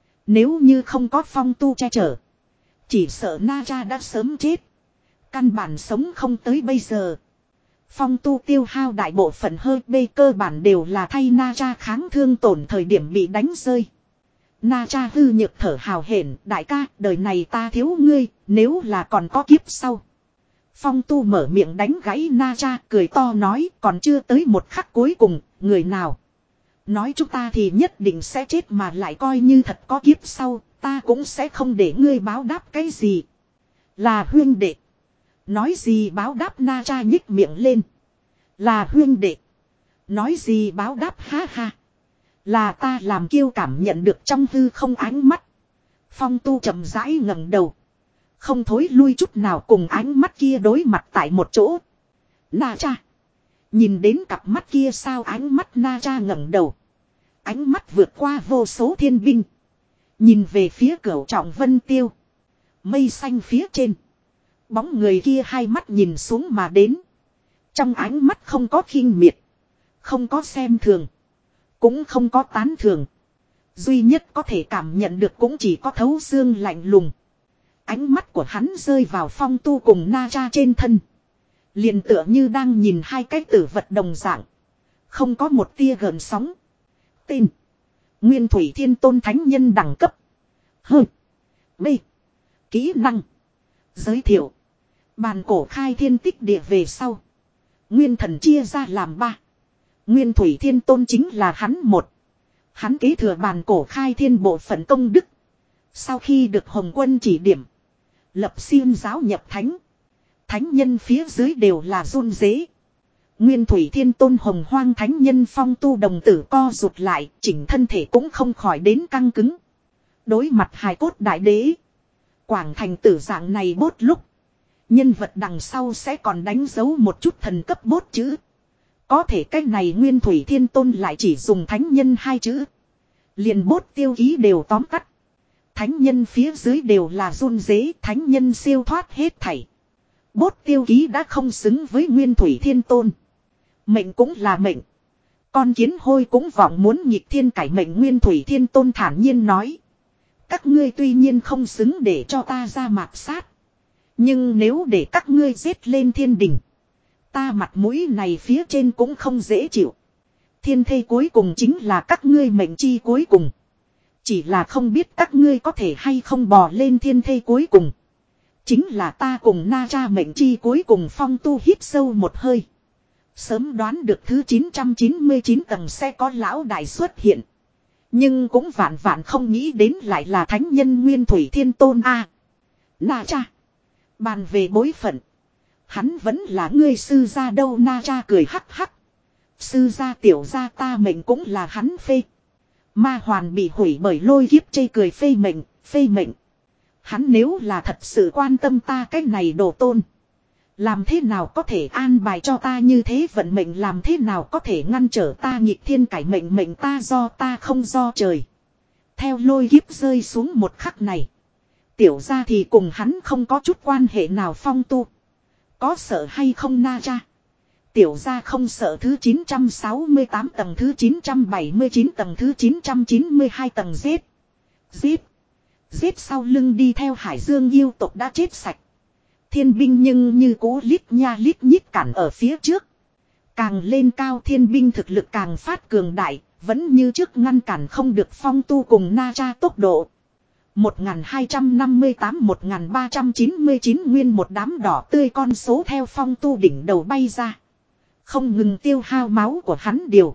Nếu như không có Phong Tu che chở. Chỉ sợ Na Tra đã sớm chết. Căn bản sống không tới bây giờ. Phong Tu tiêu hao đại bộ phận hơi bê cơ bản đều là thay Na Tra kháng thương tổn thời điểm bị đánh rơi. Na Tra hư nhược thở hào hển. Đại ca, đời này ta thiếu ngươi, nếu là còn có kiếp sau. Phong Tu mở miệng đánh gãy Na Tra, cười to nói, còn chưa tới một khắc cuối cùng, người nào nói chúng ta thì nhất định sẽ chết, mà lại coi như thật có kiếp sau, ta cũng sẽ không để ngươi báo đáp cái gì. Là huyên đệ. Nói gì báo đáp. Na Tra nhích miệng lên. Là huyên đệ. Nói gì báo đáp. Ha ha. Là ta làm kiêu cảm nhận được trong hư không ánh mắt. Phong Tu chậm rãi ngẩng đầu. Không thối lui chút nào cùng ánh mắt kia đối mặt tại một chỗ. Na Tra. Nhìn đến cặp mắt kia sao. Ánh mắt Na Tra ngẩng đầu. Ánh mắt vượt qua vô số thiên binh. Nhìn về phía Cửu Trọng Vân Tiêu. Mây xanh phía trên. Bóng người kia hai mắt nhìn xuống mà đến. Trong ánh mắt không có khinh miệt. Không có xem thường. Cũng không có tán thường. Duy nhất có thể cảm nhận được cũng chỉ có thấu xương lạnh lùng. Ánh mắt của hắn rơi vào Phong Tu cùng Na Tra trên thân. Liền tựa như đang nhìn hai cái tử vật đồng dạng. Không có một tia gợn sóng. Tên. Nguyên Thủy Thiên Tôn Thánh Nhân đẳng cấp. H. B. Kỹ năng. Giới thiệu. Bàn cổ khai thiên tích địa về sau. Nguyên thần chia ra làm ba. Nguyên Thủy Thiên Tôn chính là hắn một. Hắn kế thừa bàn cổ khai thiên bộ phận công đức. Sau khi được Hồng Quân chỉ điểm. Lập xiêm giáo nhập thánh. Thánh nhân phía dưới đều là run rế. Nguyên Thủy Thiên Tôn Hồng Hoang thánh nhân phong tu đồng tử co rụt lại. Chỉnh thân thể cũng không khỏi đến căng cứng. Đối mặt hài cốt đại đế. Quảng thành tử dạng này bốt lúc. Nhân vật đằng sau sẽ còn đánh dấu một chút thần cấp bốt chữ. Có thể cách này Nguyên Thủy Thiên Tôn lại chỉ dùng thánh nhân hai chữ. Liền bốt tiêu ký đều tóm tắt. Thánh nhân phía dưới đều là run rế, thánh nhân siêu thoát hết thảy. Bốt tiêu ký đã không xứng với Nguyên Thủy Thiên Tôn. Mệnh cũng là mệnh. Con kiến hôi cũng vọng muốn nhịp thiên cải mệnh. Nguyên Thủy Thiên Tôn thản nhiên nói. Các ngươi tuy nhiên không xứng để cho ta ra mạt sát. Nhưng nếu để các ngươi giết lên thiên đình. Ta mặt mũi này phía trên cũng không dễ chịu. Thiên thê cuối cùng chính là các ngươi mệnh chi cuối cùng. Chỉ là không biết các ngươi có thể hay không bò lên thiên thê cuối cùng. Chính là ta cùng na cha mệnh chi cuối cùng. Phong tu hít sâu một hơi. Sớm đoán được thứ chín trăm chín mươi chín tầng sẽ có lão đại xuất hiện. Nhưng cũng vạn vạn không nghĩ đến lại là thánh nhân Nguyên Thủy Thiên Tôn a. À, na cha. Bàn về bối phận. Hắn vẫn là ngươi sư gia đâu. Na cha cười hắc hắc. Sư gia tiểu gia ta mệnh cũng là hắn phê. Ma hoàn bị hủy bởi lôi kiếp chê cười phê mệnh, phê mệnh. Hắn nếu là thật sự quan tâm ta cái này đồ tôn. Làm thế nào có thể an bài cho ta như thế vận mệnh. Làm thế nào có thể ngăn trở ta nghịch thiên cải mệnh. Mệnh ta do ta không do trời. Theo lôi kiếp rơi xuống một khắc này. Tiểu ra thì cùng hắn không có chút quan hệ nào. Phong tu. Có sợ hay không na cha. Tiểu ra không sợ. Thứ chín trăm sáu mươi tám tầng, thứ chín trăm bảy mươi chín tầng, thứ chín trăm chín mươi hai tầng. Giết. Giết. Giết sau lưng đi theo Hải Dương yêu tộc đã chết sạch. Thiên binh nhưng như cố lít nha lít nhít cản ở phía trước. Càng lên cao thiên binh thực lực càng phát cường đại. Vẫn như trước ngăn cản không được phong tu cùng na cha tốc độ. một nghìn hai trăm năm mươi tám một nghìn ba trăm chín mươi chín nguyên một đám đỏ tươi con số theo phong tu đỉnh đầu bay ra. Không ngừng tiêu hao máu của hắn điều.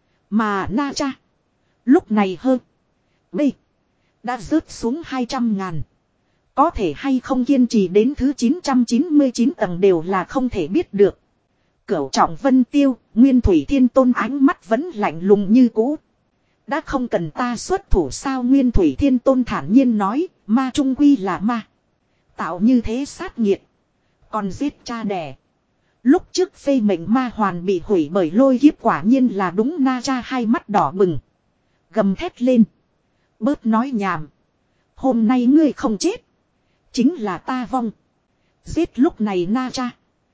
Mà na cha. Lúc này hơn. B. Đã rớt xuống hai trăm ngàn. Có thể hay không kiên trì đến thứ chín trăm chín mươi chín tầng đều là không thể biết được. Cửu trọng vân tiêu, Nguyên Thủy Thiên Tôn ánh mắt vẫn lạnh lùng như cũ. Đã không cần ta xuất thủ sao. Nguyên Thủy Thiên Tôn thản nhiên nói, ma trung quy là ma. Tạo như thế sát nghiệt. Còn giết cha đẻ. Lúc trước phê mệnh ma hoàn bị hủy bởi lôi kiếp quả nhiên là đúng. Na cha hai mắt đỏ bừng. Gầm thét lên. Bớt nói nhảm. Hôm nay ngươi không chết. Chính là ta vong. Giết lúc này na cha.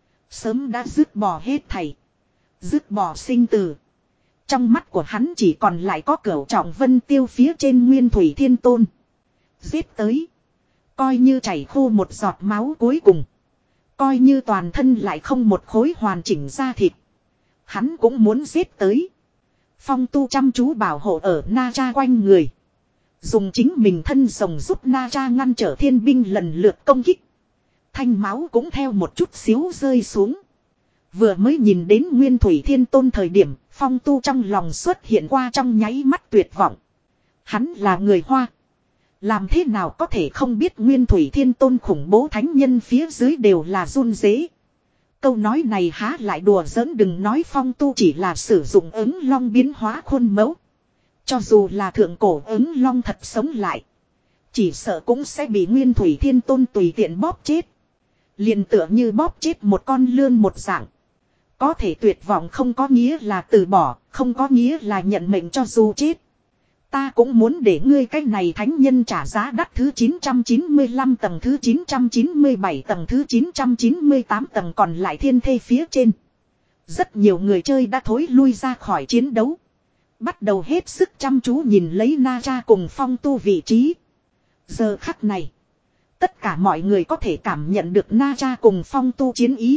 Sớm đã dứt bỏ hết thảy. Dứt bỏ sinh tử. Trong mắt của hắn chỉ còn lại có cửu trọng vân tiêu phía trên Nguyên Thủy Thiên Tôn. Giết tới. Coi như chảy khô một giọt máu cuối cùng. Coi như toàn thân lại không một khối hoàn chỉnh da thịt. Hắn cũng muốn giết tới. Phong tu chăm chú bảo hộ ở na cha quanh người. Dùng chính mình thân rồng giúp na cha ngăn trở thiên binh lần lượt công kích. Thanh máu cũng theo một chút xíu rơi xuống. Vừa mới nhìn đến Nguyên Thủy Thiên Tôn thời điểm, phong tu trong lòng xuất hiện qua trong nháy mắt tuyệt vọng. Hắn là người Hoa. Làm thế nào có thể không biết Nguyên Thủy Thiên Tôn khủng bố thánh nhân phía dưới đều là run rế. Câu nói này há lại đùa giỡn. Đừng nói phong tu chỉ là sử dụng ứng long biến hóa khuôn mẫu. Cho dù là thượng cổ ứng long thật sống lại. Chỉ sợ cũng sẽ bị Nguyên Thủy Thiên Tôn tùy tiện bóp chết. Liền tựa như bóp chết một con lươn một dạng. Có thể tuyệt vọng không có nghĩa là từ bỏ, không có nghĩa là nhận mệnh cho dù chết. Ta cũng muốn để ngươi cái này thánh nhân trả giá đắt. Thứ chín trăm chín mươi lăm tầng, thứ chín trăm chín mươi bảy tầng, thứ chín trăm chín mươi tám tầng còn lại thiên thê phía trên. Rất nhiều người chơi đã thối lui ra khỏi chiến đấu. Bắt đầu hết sức chăm chú nhìn lấy na cha cùng phong tu vị trí. Giờ khắc này. Tất cả mọi người có thể cảm nhận được na cha cùng phong tu chiến ý.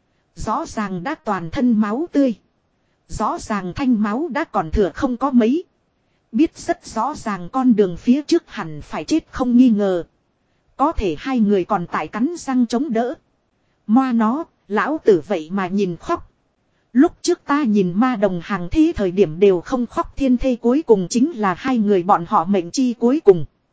Rõ ràng đã toàn thân máu tươi. Rõ ràng thanh máu đã còn thừa không có mấy. Biết rất rõ ràng con đường phía trước hẳn phải chết không nghi ngờ. Có thể hai người còn tại cắn răng chống đỡ. Moa nó, lão tử vậy mà nhìn khóc. Lúc trước ta nhìn ma đồng hàng thế thời điểm đều không khóc. Thiên thê cuối cùng chính là hai người bọn họ mệnh chi cuối cùng.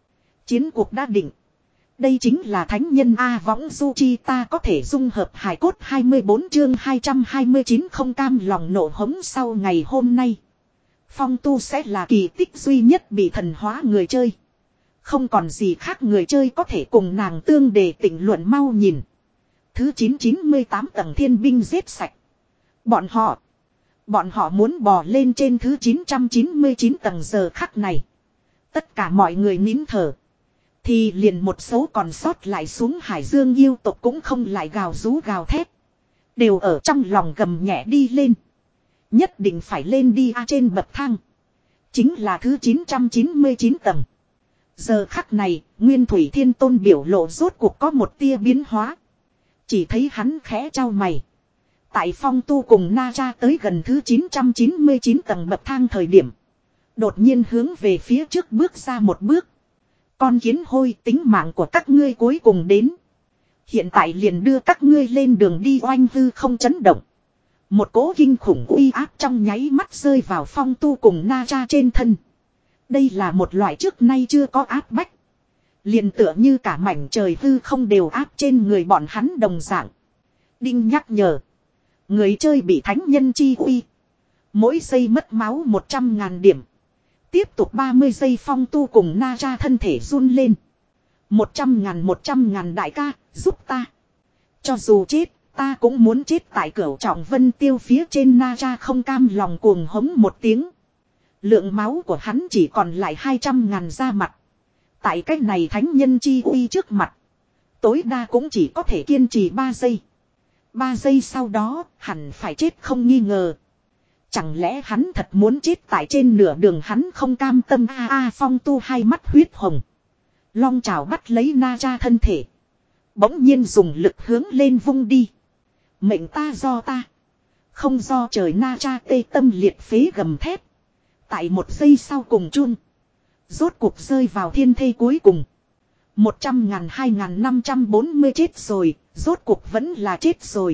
Chiến cuộc đã định. Đây chính là thánh nhân A võng du chi ta có thể dung hợp hài cốt hai mươi bốn chương hai trăm hai mươi chín không cam lòng nộ hống sau ngày hôm nay. Phong tu sẽ là kỳ tích duy nhất bị thần hóa người chơi. Không còn gì khác người chơi có thể cùng nàng tương đề tỉnh luận mau nhìn. Thứ chín trăm chín mươi tám tầng thiên binh giết sạch. Bọn họ. Bọn họ muốn bò lên trên thứ chín trăm chín mươi chín tầng giờ khắc này. Tất cả mọi người nín thở. Thì liền một số còn sót lại xuống hải dương yêu tộc cũng không lại gào rú gào thét. Đều ở trong lòng gầm nhẹ đi lên. Nhất định phải lên đi a trên bậc thang. Chính là thứ chín trăm chín mươi chín tầng. Giờ khắc này, Nguyên Thủy Thiên Tôn biểu lộ rốt cuộc có một tia biến hóa. Chỉ thấy hắn khẽ trao mày. Tại Phong Tu cùng Na Tra tới gần thứ chín trăm chín mươi chín tầng bậc thang thời điểm. Đột nhiên hướng về phía trước bước ra một bước. Con kiến hôi, tính mạng của các ngươi cuối cùng đến. Hiện tại liền đưa các ngươi lên đường đi oanh hư không chấn động. Một cỗ kinh khủng uy áp trong nháy mắt rơi vào Phong Tu cùng Na Tra trên thân. Đây là một loại trước nay chưa có áp bách. Liền tựa như cả mảnh trời hư không đều áp trên người bọn hắn đồng dạng. Đinh nhắc nhở. Người chơi bị thánh nhân chi uy. Mỗi giây mất máu một trăm ngàn điểm. Tiếp tục ba mươi giây Phong Tu cùng Na Tra thân thể run lên. Một trăm ngàn một trăm ngàn đại ca, giúp ta. Cho dù chết, ta cũng muốn chết tại cửu trọng vân tiêu phía trên. Na Tra không cam lòng cuồng hống một tiếng. Lượng máu của hắn chỉ còn lại hai trăm ngàn ra mặt. Tại cách này thánh nhân chi uy trước mặt. Tối đa cũng chỉ có thể kiên trì ba giây. ba giây sau đó, hẳn phải chết không nghi ngờ. Chẳng lẽ hắn thật muốn chết tại trên nửa đường hắn không cam tâm a a Phong Tu hai mắt huyết hồng. Long trảo bắt lấy Na Tra thân thể. Bỗng nhiên dùng lực hướng lên vung đi. Mệnh ta do ta. Không do trời. Na Tra tê tâm liệt phế gầm thép. Tại một giây sau cùng chun. Rốt cuộc rơi vào thiên thê cuối cùng. Một trăm ngàn hai ngàn năm trăm bốn mươi chết rồi. Rốt cuộc vẫn là chết rồi.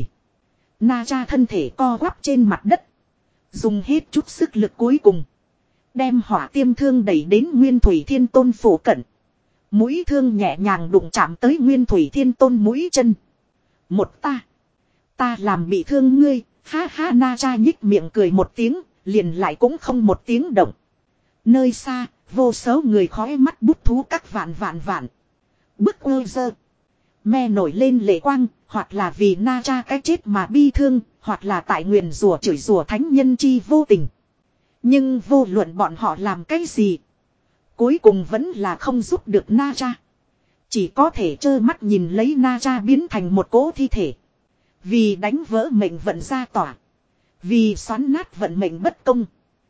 Na Tra thân thể co quắp trên mặt đất. Dùng hết chút sức lực cuối cùng. Đem hỏa tiêm thương đẩy đến Nguyên Thủy Thiên Tôn phủ cận. Mũi thương nhẹ nhàng đụng chạm tới Nguyên Thủy Thiên Tôn mũi chân. Một ta. Ta làm bị thương ngươi. Ha ha. Na Tra nhích miệng cười một tiếng. Liền lại cũng không một tiếng động. Nơi xa. Vô số người khói mắt bút thú các vạn vạn vạn. Bức ơ dơ. Me nổi lên lệ quang. Hoặc là vì Na Tra cái chết mà bi thương. Hoặc là tại nguyền rủa chửi rủa thánh nhân chi vô tình. Nhưng vô luận bọn họ làm cái gì. Cuối cùng vẫn là không giúp được Na Tra. Chỉ có thể trơ mắt nhìn lấy Na Tra biến thành một cỗ thi thể. Vì đánh vỡ mệnh vận ra tỏa. Vì xoắn nát vận mệnh bất công.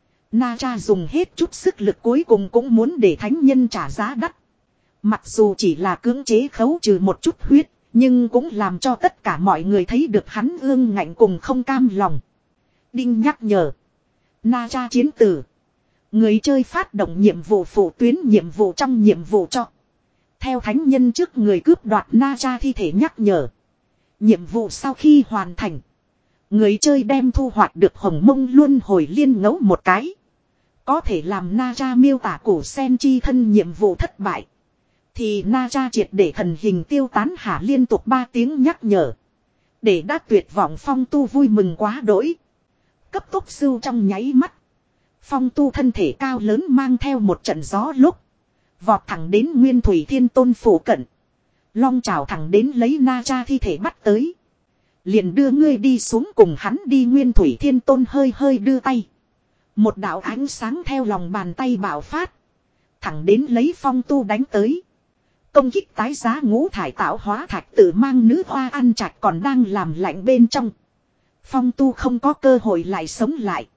Na Tra dùng hết chút sức lực cuối cùng cũng muốn để thánh nhân trả giá đắt. Mặc dù chỉ là cưỡng chế khấu trừ một chút huyết. Nhưng cũng làm cho tất cả mọi người thấy được hắn ương ngạnh cùng không cam lòng. Đinh nhắc nhở. Na Tra chiến tử. Người chơi phát động nhiệm vụ phụ tuyến nhiệm vụ trong nhiệm vụ cho. Theo thánh nhân trước người cướp đoạt Na Tra thi thể nhắc nhở. Nhiệm vụ sau khi hoàn thành. Người chơi đem thu hoạch được hồng mông luân hồi liên ngẫu một cái. Có thể làm Na Tra miêu tả cổ sen chi thân nhiệm vụ thất bại. Thì Na Tra triệt để thần hình tiêu tán hả liên tục ba tiếng nhắc nhở. Để đã tuyệt vọng Phong Tu vui mừng quá đỗi. Cấp tốc sưu trong nháy mắt. Phong Tu thân thể cao lớn mang theo một trận gió lúc. Vọt thẳng đến Nguyên Thủy Thiên Tôn phủ cận. Long trảo thẳng đến lấy Na Tra thi thể bắt tới. Liền đưa ngươi đi xuống cùng hắn đi. Nguyên Thủy Thiên Tôn hơi hơi đưa tay. Một đạo ánh sáng theo lòng bàn tay bạo phát. Thẳng đến lấy Phong Tu đánh tới. Công kích tái giá ngũ thải tạo hóa thạch tự mang nữ hoa ăn chạch còn đang làm lạnh bên trong. Phong Tu không có cơ hội lại sống lại.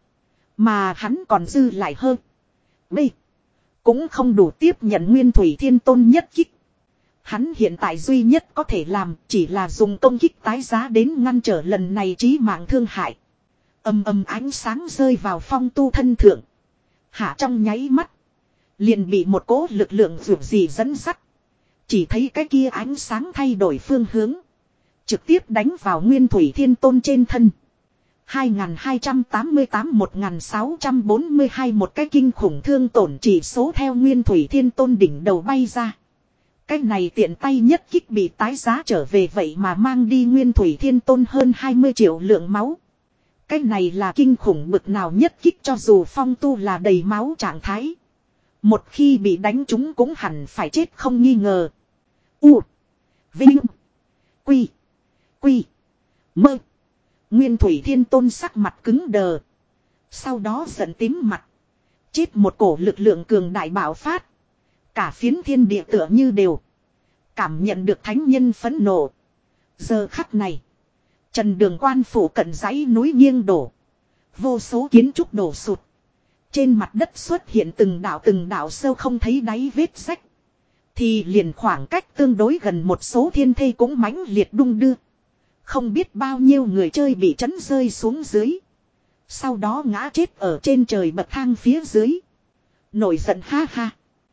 Mà hắn còn dư lại hơn. B. Cũng không đủ tiếp nhận Nguyên Thủy Thiên Tôn nhất kích. Hắn hiện tại duy nhất có thể làm chỉ là dùng công kích tái giá đến ngăn trở lần này chí mạng thương hại. Âm âm ánh sáng rơi vào Phong Tu thân thượng. Hạ trong nháy mắt. Liền bị một cỗ lực lượng vượt gì dẫn dắt. Chỉ thấy cái kia ánh sáng thay đổi phương hướng. Trực tiếp đánh vào Nguyên Thủy Thiên Tôn trên thân. hai nghìn hai trăm tám mươi tám một nghìn sáu trăm bốn mươi hai một cái kinh khủng thương tổn chỉ số theo Nguyên Thủy Thiên Tôn đỉnh đầu bay ra. Cái này tiện tay nhất kích bị tái giá trở về vậy mà mang đi Nguyên Thủy Thiên Tôn hơn hai mươi triệu lượng máu. Cái này là kinh khủng bực nào nhất kích cho dù Phong Tu là đầy máu trạng thái. Một khi bị đánh trúng cũng hẳn phải chết không nghi ngờ. U. Vinh. Quy. Quy. Mơ. Nguyên Thủy Thiên Tôn sắc mặt cứng đờ. Sau đó giận tím mặt. Chết một cổ lực lượng cường đại bạo phát. Cả phiến thiên địa tựa như đều. Cảm nhận được thánh nhân phẫn nộ. Giờ khắc này. Trần Đường Quan phủ cận dãy núi nghiêng đổ. Vô số kiến trúc đổ sụt. Trên mặt đất xuất hiện từng đạo từng đạo sâu không thấy đáy vết rách. Thì liền khoảng cách tương đối gần một số thiên thây cũng mãnh liệt đung đưa. Không biết bao nhiêu người chơi bị chấn rơi xuống dưới. Sau đó ngã chết ở trên trời bậc thang phía dưới. Nổi giận ha ha.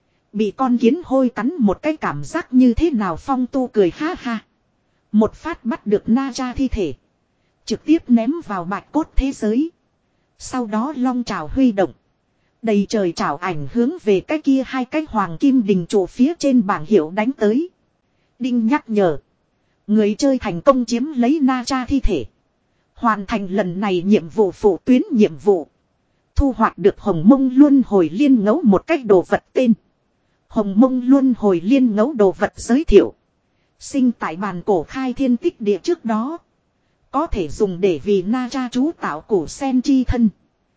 Bị con kiến hôi cắn một cái cảm giác như thế nào Phong Tu cười ha ha. Một phát bắt được Na Cha thi thể. Trực tiếp ném vào bạch cốt thế giới. Sau đó long trào huy động. Đầy trời trào ảnh hướng về cái kia hai cái hoàng kim đình trụ phía trên bảng hiệu đánh tới. Đinh nhắc nhở. Người chơi thành công chiếm lấy Na Cha thi thể. Hoàn thành lần này nhiệm vụ phụ tuyến nhiệm vụ. Thu hoạch được hồng mông luân hồi liên ngẫu một cách đồ vật tên. Hồng mông luân hồi liên ngẫu đồ vật giới thiệu. Sinh tại bàn cổ khai thiên tích địa trước đó. Có thể dùng để vì Na Cha chú tạo cổ sen chi thân.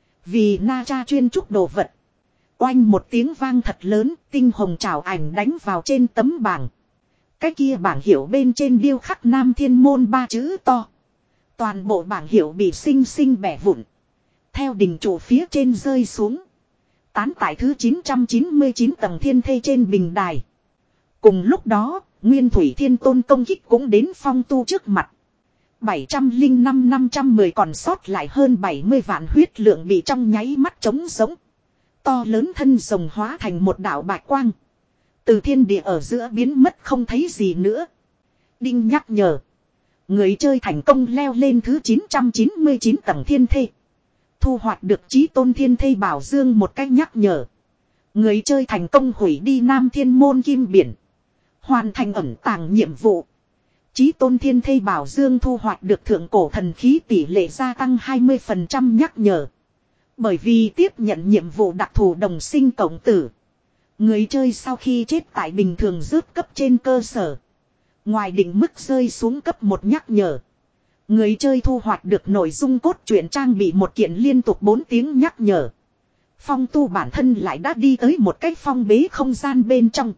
Vì Na Cha chuyên trúc đồ vật. Oanh một tiếng vang thật lớn, tinh hồng trào ảnh đánh vào trên tấm bảng. Cái kia bảng hiệu bên trên điêu khắc Nam Thiên Môn ba chữ to. Toàn bộ bảng hiệu bị xinh xinh bẻ vụn. Theo đỉnh trụ phía trên rơi xuống. Tán tại thứ chín trăm chín mươi chín tầng thiên thê trên bình đài. Cùng lúc đó, Nguyên Thủy Thiên Tôn công kích cũng đến Phong Tu trước mặt. bảy trăm lẻ năm năm trăm mười còn sót lại hơn bảy mươi vạn huyết lượng bị trong nháy mắt trống giống. To lớn thân rồng hóa thành một đạo bạch quang. Từ thiên địa ở giữa biến mất không thấy gì nữa. Đinh nhắc nhở. Người chơi thành công leo lên thứ chín trăm chín mươi chín tầng thiên thê. Thu hoạch được chí tôn thiên thê bảo dương một cách nhắc nhở. Người chơi thành công hủy đi Nam Thiên Môn Kim Biển. Hoàn thành ẩn tàng nhiệm vụ. Chí tôn thiên thê bảo dương thu hoạch được thượng cổ thần khí tỷ lệ gia tăng hai mươi phần trăm nhắc nhở. Bởi vì tiếp nhận nhiệm vụ đặc thù đồng sinh cộng tử. Người chơi sau khi chết tại bình thường rớt cấp trên cơ sở. Ngoài định mức rơi xuống cấp một nhắc nhở. Người chơi thu hoạch được nội dung cốt truyện trang bị một kiện liên tục bốn tiếng nhắc nhở. Phong Tu bản thân lại đã đi tới một cái phong bế không gian bên trong.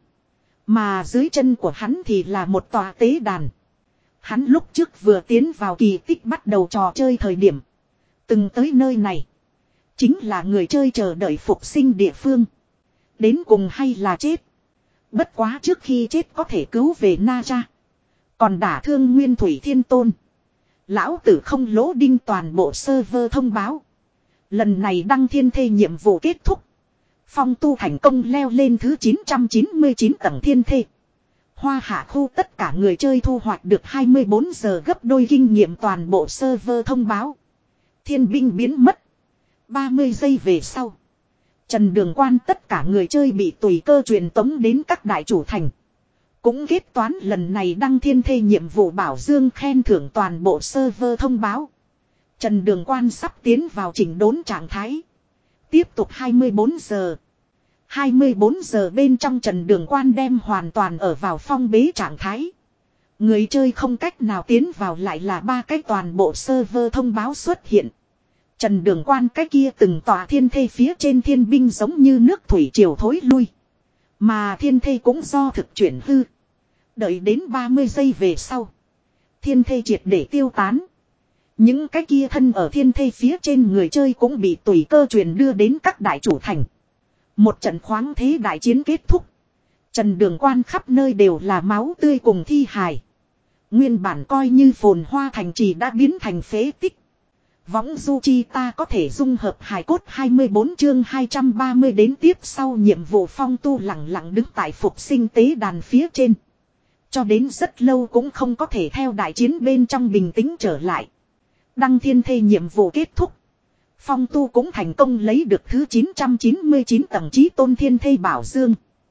Mà dưới chân của hắn thì là một tòa tế đàn. Hắn lúc trước vừa tiến vào kỳ tích bắt đầu trò chơi thời điểm. Từng tới nơi này. Chính là người chơi chờ đợi phục sinh địa phương. Đến cùng hay là chết. Bất quá trước khi chết có thể cứu về Na Cha. Còn đả thương Nguyên Thủy Thiên Tôn. Lão tử không lỗ đinh toàn bộ server thông báo. Lần này đăng thiên thê nhiệm vụ kết thúc. Phong Tu thành công leo lên thứ chín trăm chín mươi chín tầng thiên thê. Hoa hạ khu tất cả người chơi thu hoạch được hai mươi bốn giờ gấp đôi kinh nghiệm toàn bộ server thông báo. Thiên binh biến mất. ba mươi giây về sau. Trần Đường Quan tất cả người chơi bị tùy cơ truyền tống đến các đại chủ thành. Cũng kết toán lần này đăng thiên thê nhiệm vụ bảo dương khen thưởng toàn bộ server thông báo. Trần Đường Quan sắp tiến vào chỉnh đốn trạng thái. Tiếp tục hai mươi bốn giờ. hai mươi bốn giờ bên trong Trần Đường Quan đem hoàn toàn ở vào phong bế trạng thái. Người chơi không cách nào tiến vào lại là ba cái toàn bộ server thông báo xuất hiện. Trần Đường Quan cái kia từng tòa thiên thê phía trên thiên binh giống như nước thủy triều thối lui. Mà thiên thê cũng do thực chuyển hư. Đợi đến ba mươi giây về sau. Thiên thê triệt để tiêu tán. Những cái kia thân ở thiên thê phía trên người chơi cũng bị tùy cơ truyền đưa đến các đại chủ thành. Một trận khoáng thế đại chiến kết thúc. Trần Đường Quan khắp nơi đều là máu tươi cùng thi hài. Nguyên bản coi như phồn hoa thành trì đã biến thành phế tích. Võng du chi ta có thể dung hợp hài cốt hai mươi bốn chương hai trăm ba mươi đến tiếp sau nhiệm vụ Phong Tu lặng lặng đứng tại phục sinh tế đàn phía trên. Cho đến rất lâu cũng không có thể theo đại chiến bên trong bình tĩnh trở lại. Đăng thiên thê nhiệm vụ kết thúc. Phong Tu cũng thành công lấy được thứ chín trăm chín mươi chín tầng chí tôn thiên thê bảo dương.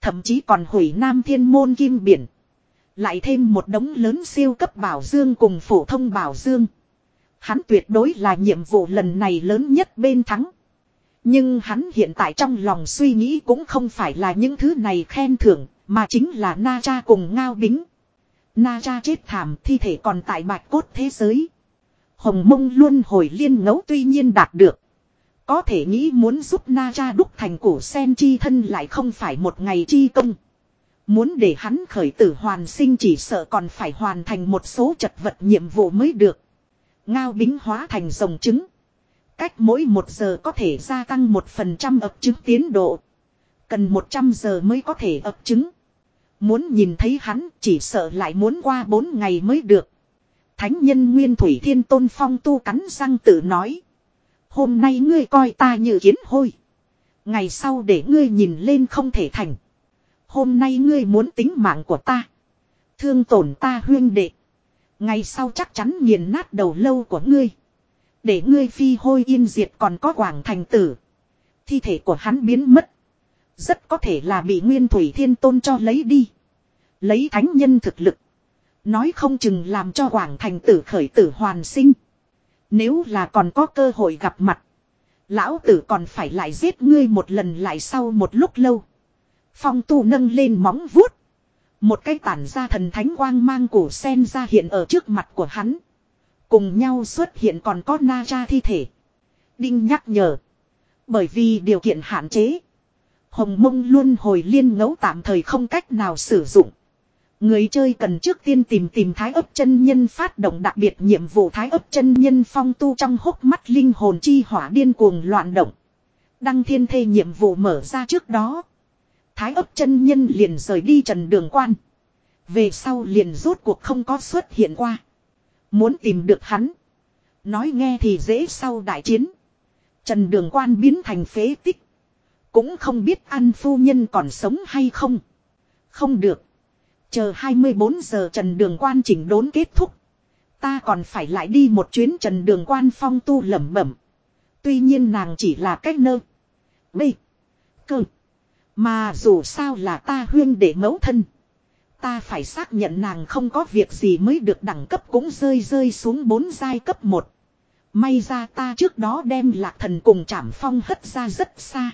Thậm chí còn hủy Nam Thiên Môn Kim Biển. Lại thêm một đống lớn siêu cấp bảo dương cùng phổ thông bảo dương. Hắn tuyệt đối là nhiệm vụ lần này lớn nhất bên thắng. Nhưng hắn hiện tại trong lòng suy nghĩ cũng không phải là những thứ này khen thưởng, mà chính là Na Cha cùng Ngao Bính. Na Cha chết thảm, thi thể còn tại bạch cốt thế giới. Hồng Mông Luân Hồi Liên Ngẫu tuy nhiên đạt được. Có thể nghĩ muốn giúp Na Cha đúc thành củ sen chi thân lại không phải một ngày chi công. Muốn để hắn khởi tử hoàn sinh chỉ sợ còn phải hoàn thành một số chật vật nhiệm vụ mới được. Ngao Bính hóa thành rồng trứng. Cách mỗi một giờ có thể gia tăng một phần trăm ấp trứng tiến độ. Cần một trăm giờ mới có thể ấp trứng. Muốn nhìn thấy hắn chỉ sợ lại muốn qua bốn ngày mới được. Thánh nhân Nguyên Thủy Thiên Tôn Phong Tu cắn răng tự nói. Hôm nay ngươi coi ta như kiến hôi. Ngày sau để ngươi nhìn lên không thể thành. Hôm nay ngươi muốn tính mạng của ta. Thương tổn ta huyên đệ. Ngày sau chắc chắn nghiền nát đầu lâu của ngươi. Để ngươi phi hôi yên diệt còn có Quảng Thành Tử. Thi thể của hắn biến mất. Rất có thể là bị Nguyên Thủy Thiên Tôn cho lấy đi. Lấy thánh nhân thực lực. Nói không chừng làm cho Quảng Thành Tử khởi tử hoàn sinh. Nếu là còn có cơ hội gặp mặt. Lão tử còn phải lại giết ngươi một lần lại sau một lúc lâu. Phong Tu nâng lên móng vuốt. Một cái tản ra thần thánh quang mang cổ sen ra hiện ở trước mặt của hắn. Cùng nhau xuất hiện còn có Na Cha thi thể. Đinh nhắc nhở. Bởi vì điều kiện hạn chế. Hồng Mông Luân Hồi Liên Ngẫu tạm thời không cách nào sử dụng. Người chơi cần trước tiên tìm tìm Thái Ấp chân nhân phát động đặc biệt nhiệm vụ Thái Ấp chân nhân Phong Tu trong hốc mắt linh hồn chi hỏa điên cuồng loạn động. Đăng thiên thê nhiệm vụ mở ra trước đó. Thái Ấp chân nhân liền rời đi Trần Đường Quan. Về sau liền rốt cuộc không có xuất hiện qua. Muốn tìm được hắn. Nói nghe thì dễ sau đại chiến. Trần Đường Quan biến thành phế tích. Cũng không biết An phu nhân còn sống hay không. Không được. Chờ hai mươi bốn giờ Trần Đường Quan chỉnh đốn kết thúc. Ta còn phải lại đi một chuyến Trần Đường Quan Phong Tu lẩm bẩm. Tuy nhiên nàng chỉ là cách nơ. Bê. Cơ. Mà dù sao là ta huyên để mẫu thân. Ta phải xác nhận nàng không có việc gì mới được đẳng cấp cũng rơi rơi xuống bốn giai cấp một. May ra ta trước đó đem Lạc Thần cùng Trảm Phong hất ra rất xa.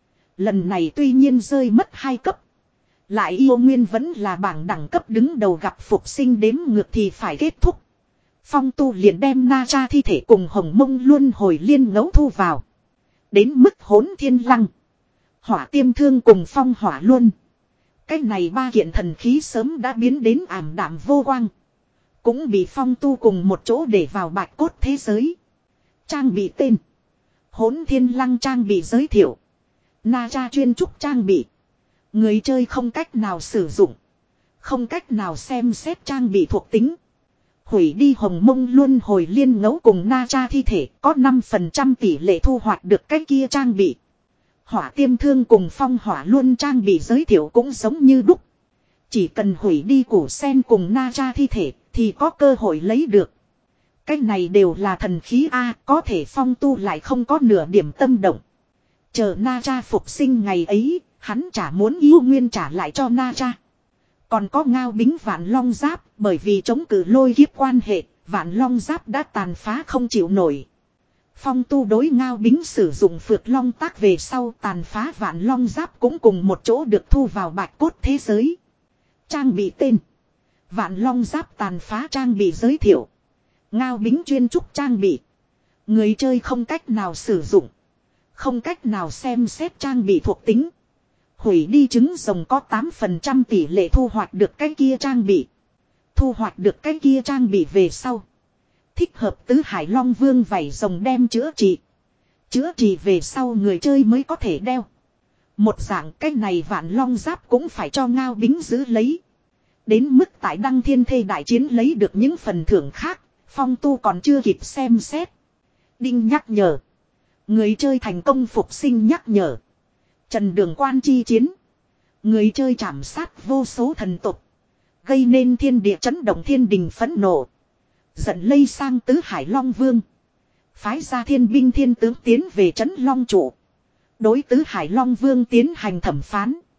Lần này tuy nhiên rơi mất hai cấp. Lại yêu nguyên vẫn là bảng đẳng cấp đứng đầu gặp phục sinh đếm ngược thì phải kết thúc. Phong Tu liền đem Na Cha thi thể cùng Hồng Mông Luân Hồi Liên Ngẫu thu vào. Đến mức Hỗn Thiên Lăng. Hỏa Tiêm Thương cùng Phong Hỏa Luân. Cái này ba kiện thần khí sớm đã biến đến ảm đạm vô quang. Cũng bị Phong Tu cùng một chỗ để vào bạch cốt thế giới. Trang bị tên. Hỗn Thiên Lăng trang bị giới thiệu. Na Cha chuyên trúc trang bị. Người chơi không cách nào sử dụng. Không cách nào xem xét trang bị thuộc tính. Hủy đi Hồng Mông Luân Hồi Liên Ngẫu cùng Na Cha thi thể có năm phần trăm tỷ lệ thu hoạch được cái kia trang bị. Hỏa Tiêm Thương cùng Phong Hỏa Luân trang bị giới thiệu cũng giống như đúc. Chỉ cần hủy đi củ sen cùng Na Cha thi thể thì có cơ hội lấy được. Cái này đều là thần khí A, có thể Phong Tu lại không có nửa điểm tâm động. Chờ Na Cha phục sinh ngày ấy, hắn chả muốn yêu nguyên trả lại cho Na Cha. Còn có Ngao Bính Vạn Long Giáp, bởi vì chống cự lôi kiếp quan hệ, Vạn Long Giáp đã tàn phá không chịu nổi. Phong Tu đối Ngao Bính sử dụng Phược Long tác về sau tàn phá Vạn Long Giáp cũng cùng một chỗ được thu vào bạch cốt thế giới. Trang bị tên. Vạn Long Giáp tàn phá trang bị giới thiệu. Ngao Bính chuyên trúc trang bị. Người chơi không cách nào sử dụng. Không cách nào xem xét trang bị thuộc tính. Hủy đi trứng rồng có tám phần trăm tỷ lệ thu hoạch được cái kia trang bị. Thu hoạch được cái kia trang bị về sau. Thích hợp tứ hải long vương vảy rồng đem chữa trị. Chữa trị về sau người chơi mới có thể đeo. Một dạng cái này Vạn Long Giáp cũng phải cho Ngao Bính giữ lấy. Đến mức tại Đăng Thiên Thê đại chiến lấy được những phần thưởng khác. Phong Tu còn chưa kịp xem xét. Đinh nhắc nhở. Người chơi thành công phục sinh nhắc nhở. Trần Đường Quan chi chiến. Người chơi chảm sát vô số thần tục. Gây nên thiên địa chấn động thiên đình phẫn nộ. Giận lây sang tứ hải long vương. Phái ra thiên binh thiên tướng tiến về trấn long trụ. Đối tứ hải long vương tiến hành thẩm phán.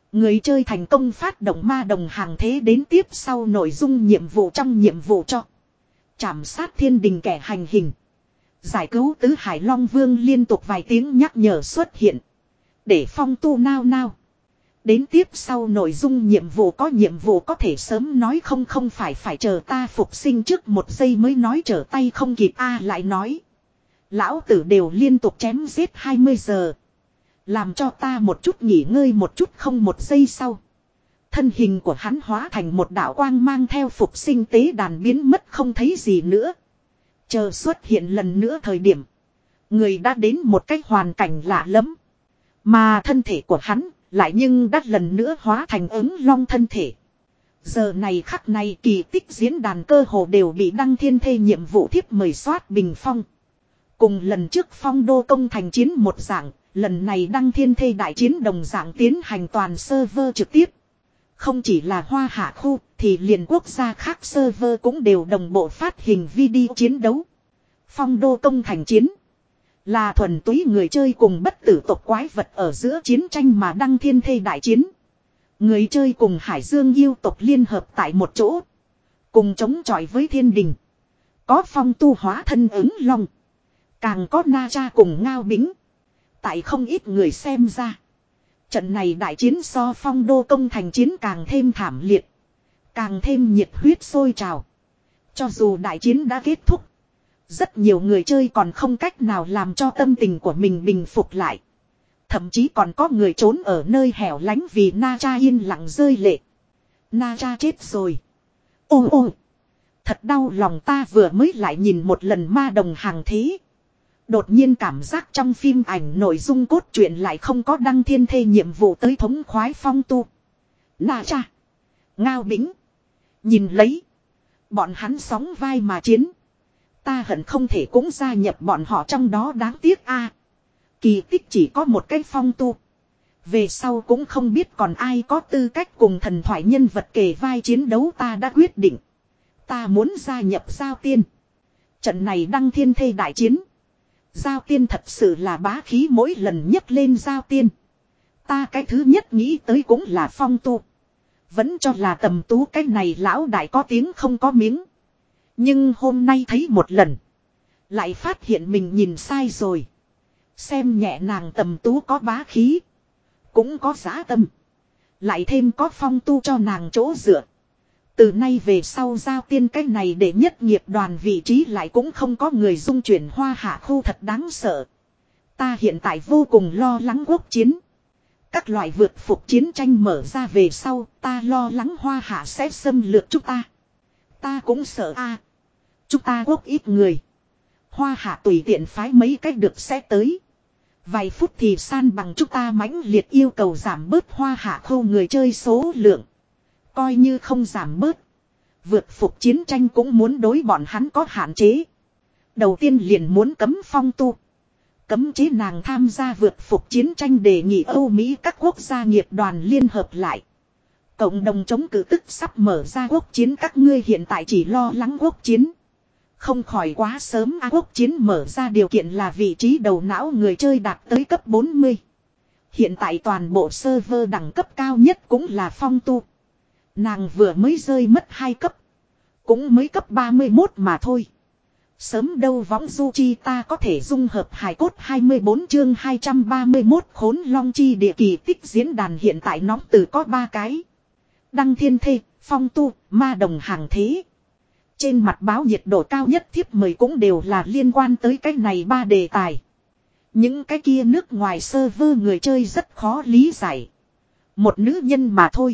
Người chơi thành công phát động ma đồng hàng thế đến tiếp sau nội dung nhiệm vụ trong nhiệm vụ cho. Trảm sát thiên đình kẻ hành hình. Giải cứu tứ hải long vương liên tục vài tiếng nhắc nhở xuất hiện. Để phong tu nao nao. Đến tiếp sau nội dung nhiệm vụ có nhiệm vụ có thể sớm nói không không phải phải chờ ta phục sinh trước một giây mới nói trở tay không kịp a lại nói. Lão tử đều liên tục chém giết hai mươi giờ. Làm cho ta một chút nghỉ ngơi một chút không một giây sau. Thân hình của hắn hóa thành một đạo quang mang theo phục sinh tế đàn biến mất không thấy gì nữa. Chờ xuất hiện lần nữa thời điểm. Người đã đến một cái hoàn cảnh lạ lắm. Mà thân thể của hắn lại nhưng đã lần nữa hóa thành ứng long thân thể. Giờ này khắc này kỳ tích diễn đàn cơ hồ đều bị đăng thiên thê nhiệm vụ thiếp mời soát bình phong. Cùng lần trước phong đô công thành chiến một dạng, lần này đăng thiên thê đại chiến đồng dạng tiến hành toàn server trực tiếp. Không chỉ là hoa hạ khu, thì liền quốc gia khác server cũng đều đồng bộ phát hình video chiến đấu. Phong đô công thành chiến là thuần túy người chơi cùng bất tử tộc quái vật ở giữa chiến tranh mà đăng thiên thê đại chiến. Người chơi cùng hải dương yêu tộc liên hợp tại một chỗ. Cùng chống chọi với thiên đình. Có phong tu hóa thân ứng long. Càng có na cha cùng ngao bính. Tại không ít người xem ra. Trận này đại chiến so phong đô công thành chiến càng thêm thảm liệt. Càng thêm nhiệt huyết sôi trào. Cho dù đại chiến đã kết thúc. Rất nhiều người chơi còn không cách nào làm cho tâm tình của mình bình phục lại. Thậm chí còn có người trốn ở nơi hẻo lánh vì Na Cha yên lặng rơi lệ. Na Cha chết rồi. Ô ô. Thật đau lòng ta vừa mới lại nhìn một lần ma đồng hàng thế. Đột nhiên cảm giác trong phim ảnh nội dung cốt truyện lại không có đăng thiên thê nhiệm vụ tới thống khoái phong tu. Na Cha. Ngao bính. Nhìn lấy. Bọn hắn sóng vai mà chiến. Ta hận không thể cũng gia nhập bọn họ trong đó đáng tiếc a. Kỳ tích chỉ có một cái phong tu. Về sau cũng không biết còn ai có tư cách cùng thần thoại nhân vật kề vai chiến đấu ta đã quyết định. Ta muốn gia nhập Giao Tiên. Trận này đăng thiên thê đại chiến. Giao Tiên thật sự là bá khí mỗi lần nhấc lên Giao Tiên. Ta cái thứ nhất nghĩ tới cũng là phong tu. Vẫn cho là Tầm Tú cái này lão đại có tiếng không có miếng. Nhưng hôm nay thấy một lần. Lại phát hiện mình nhìn sai rồi. Xem nhẹ nàng Tầm Tú có bá khí. Cũng có dã tâm. Lại thêm có phong tu cho nàng chỗ dựa. Từ nay về sau Giao Tiên cái này để nhất nghiệp đoàn vị trí lại cũng không có người dung chuyển hoa hạ khu thật đáng sợ. Ta hiện tại vô cùng lo lắng quốc chiến. Các loại vượt phục chiến tranh mở ra về sau ta lo lắng hoa hạ sẽ xâm lược chúng ta. Ta cũng sợ a. Chúng ta quốc ít người. Hoa hạ tùy tiện phái mấy cách được sẽ tới. Vài phút thì san bằng chúng ta mãnh liệt yêu cầu giảm bớt hoa hạ khâu người chơi số lượng. Coi như không giảm bớt. Vượt phục chiến tranh cũng muốn đối bọn hắn có hạn chế. Đầu tiên liền muốn cấm phong tu. Cấm chế nàng tham gia vượt phục chiến tranh đề nghị Âu Mỹ các quốc gia nghiệp đoàn liên hợp lại. Cộng đồng chống cự tức sắp mở ra quốc chiến các ngươi hiện tại chỉ lo lắng quốc chiến. Không khỏi quá sớm a quốc chiến mở ra điều kiện là vị trí đầu não người chơi đạt tới cấp bốn mươi. Hiện tại toàn bộ server đẳng cấp cao nhất cũng là phong tu. Nàng vừa mới rơi mất hai cấp. Cũng mới cấp ba mươi mốt mà thôi. Sớm đâu võng du chi ta có thể dung hợp hài cốt hai mươi bốn chương hai trăm ba mươi mốt khốn long chi địa kỳ tích diễn đàn hiện tại nóng từ có ba cái. Đăng thiên thê, phong tu, ma đồng hàng thế. Trên mặt báo nhiệt độ cao nhất thiếp mời cũng đều là liên quan tới cái này ba đề tài. Những cái kia nước ngoài server người chơi rất khó lý giải. Một nữ nhân mà thôi.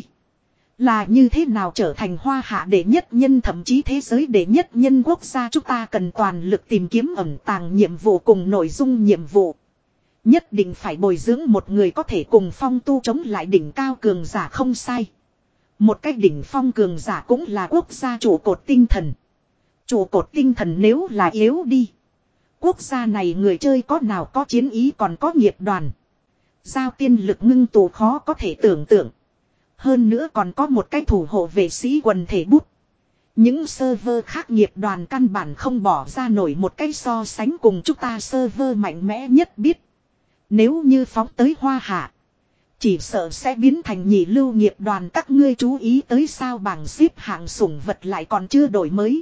Là như thế nào trở thành hoa hạ đệ nhất nhân thậm chí thế giới đệ nhất nhân quốc gia chúng ta cần toàn lực tìm kiếm ẩn tàng nhiệm vụ cùng nội dung nhiệm vụ. Nhất định phải bồi dưỡng một người có thể cùng phong tu chống lại đỉnh cao cường giả không sai. Một cái đỉnh phong cường giả cũng là quốc gia trụ cột tinh thần. Trụ cột tinh thần nếu là yếu đi. Quốc gia này người chơi có nào có chiến ý còn có nghiệp đoàn. Giao tiên lực ngưng tụ khó có thể tưởng tượng. Hơn nữa còn có một cái thủ hộ vệ sĩ quần thể bút. Những server khác nghiệp đoàn căn bản không bỏ ra nổi một cái so sánh cùng chúng ta server mạnh mẽ nhất biết. Nếu như phóng tới hoa hạ. Chỉ sợ sẽ biến thành nhị lưu nghiệp đoàn, các ngươi chú ý tới sao bảng xếp hạng sủng vật lại còn chưa đổi mới.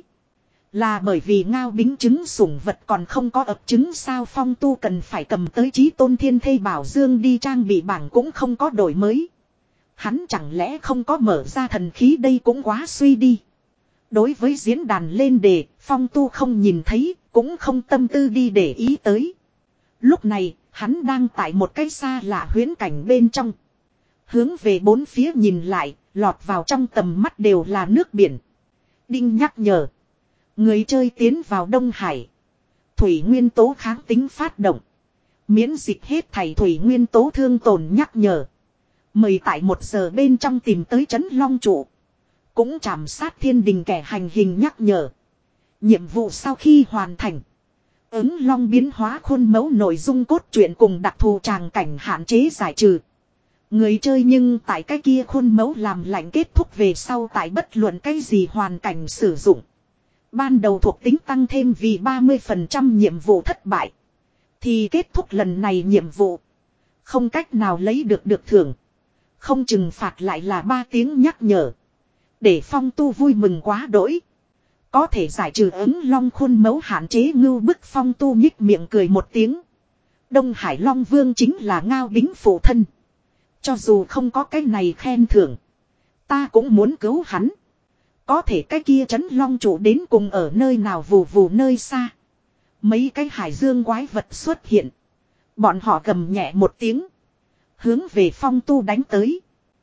Là bởi vì ngao bính trứng sủng vật còn không có ập trứng sao, Phong Tu cần phải cầm tới Chí Tôn Thiên Thây Bảo Dương đi trang bị bảng cũng không có đổi mới. Hắn chẳng lẽ không có mở ra thần khí, đây cũng quá suy đi. Đối với diễn đàn lên đề, Phong Tu không nhìn thấy, cũng không tâm tư đi để ý tới. Lúc này, hắn đang tại một cái xa lạ huyễn cảnh bên trong. Hướng về bốn phía nhìn lại, lọt vào trong tầm mắt đều là nước biển. Đinh nhắc nhở. Người chơi tiến vào Đông Hải. Thủy nguyên tố kháng tính phát động. Miễn dịch hết thảy thủy nguyên tố thương tổn nhắc nhở. Mời tại một giờ bên trong tìm tới trấn Long Trụ. Cũng trảm sát thiên đình kẻ hành hình nhắc nhở. Nhiệm vụ sau khi hoàn thành. Ứng long biến hóa khuôn mẫu nội dung cốt truyện cùng đặc thù tràng cảnh hạn chế giải trừ. Người chơi nhưng tại cái kia khuôn mẫu làm lạnh kết thúc về sau tại bất luận cái gì hoàn cảnh sử dụng. Ban đầu thuộc tính tăng thêm vì ba mươi phần trăm nhiệm vụ thất bại. Thì kết thúc lần này nhiệm vụ. Không cách nào lấy được được thưởng. Không trừng phạt lại là ba tiếng nhắc nhở. Để Phong Tu vui mừng quá đỗi. Có thể giải trừ ứng long khuôn mẫu hạn chế ngưu bức, Phong Tu nhích miệng cười một tiếng. Đông Hải Long Vương chính là Ngao Bính phụ thân. Cho dù không có cái này khen thưởng, ta cũng muốn cứu hắn. Có thể cái kia trấn Long Trụ đến cùng ở nơi nào vù vù nơi xa. Mấy cái hải dương quái vật xuất hiện. Bọn họ gầm nhẹ một tiếng. Hướng về Phong Tu đánh tới.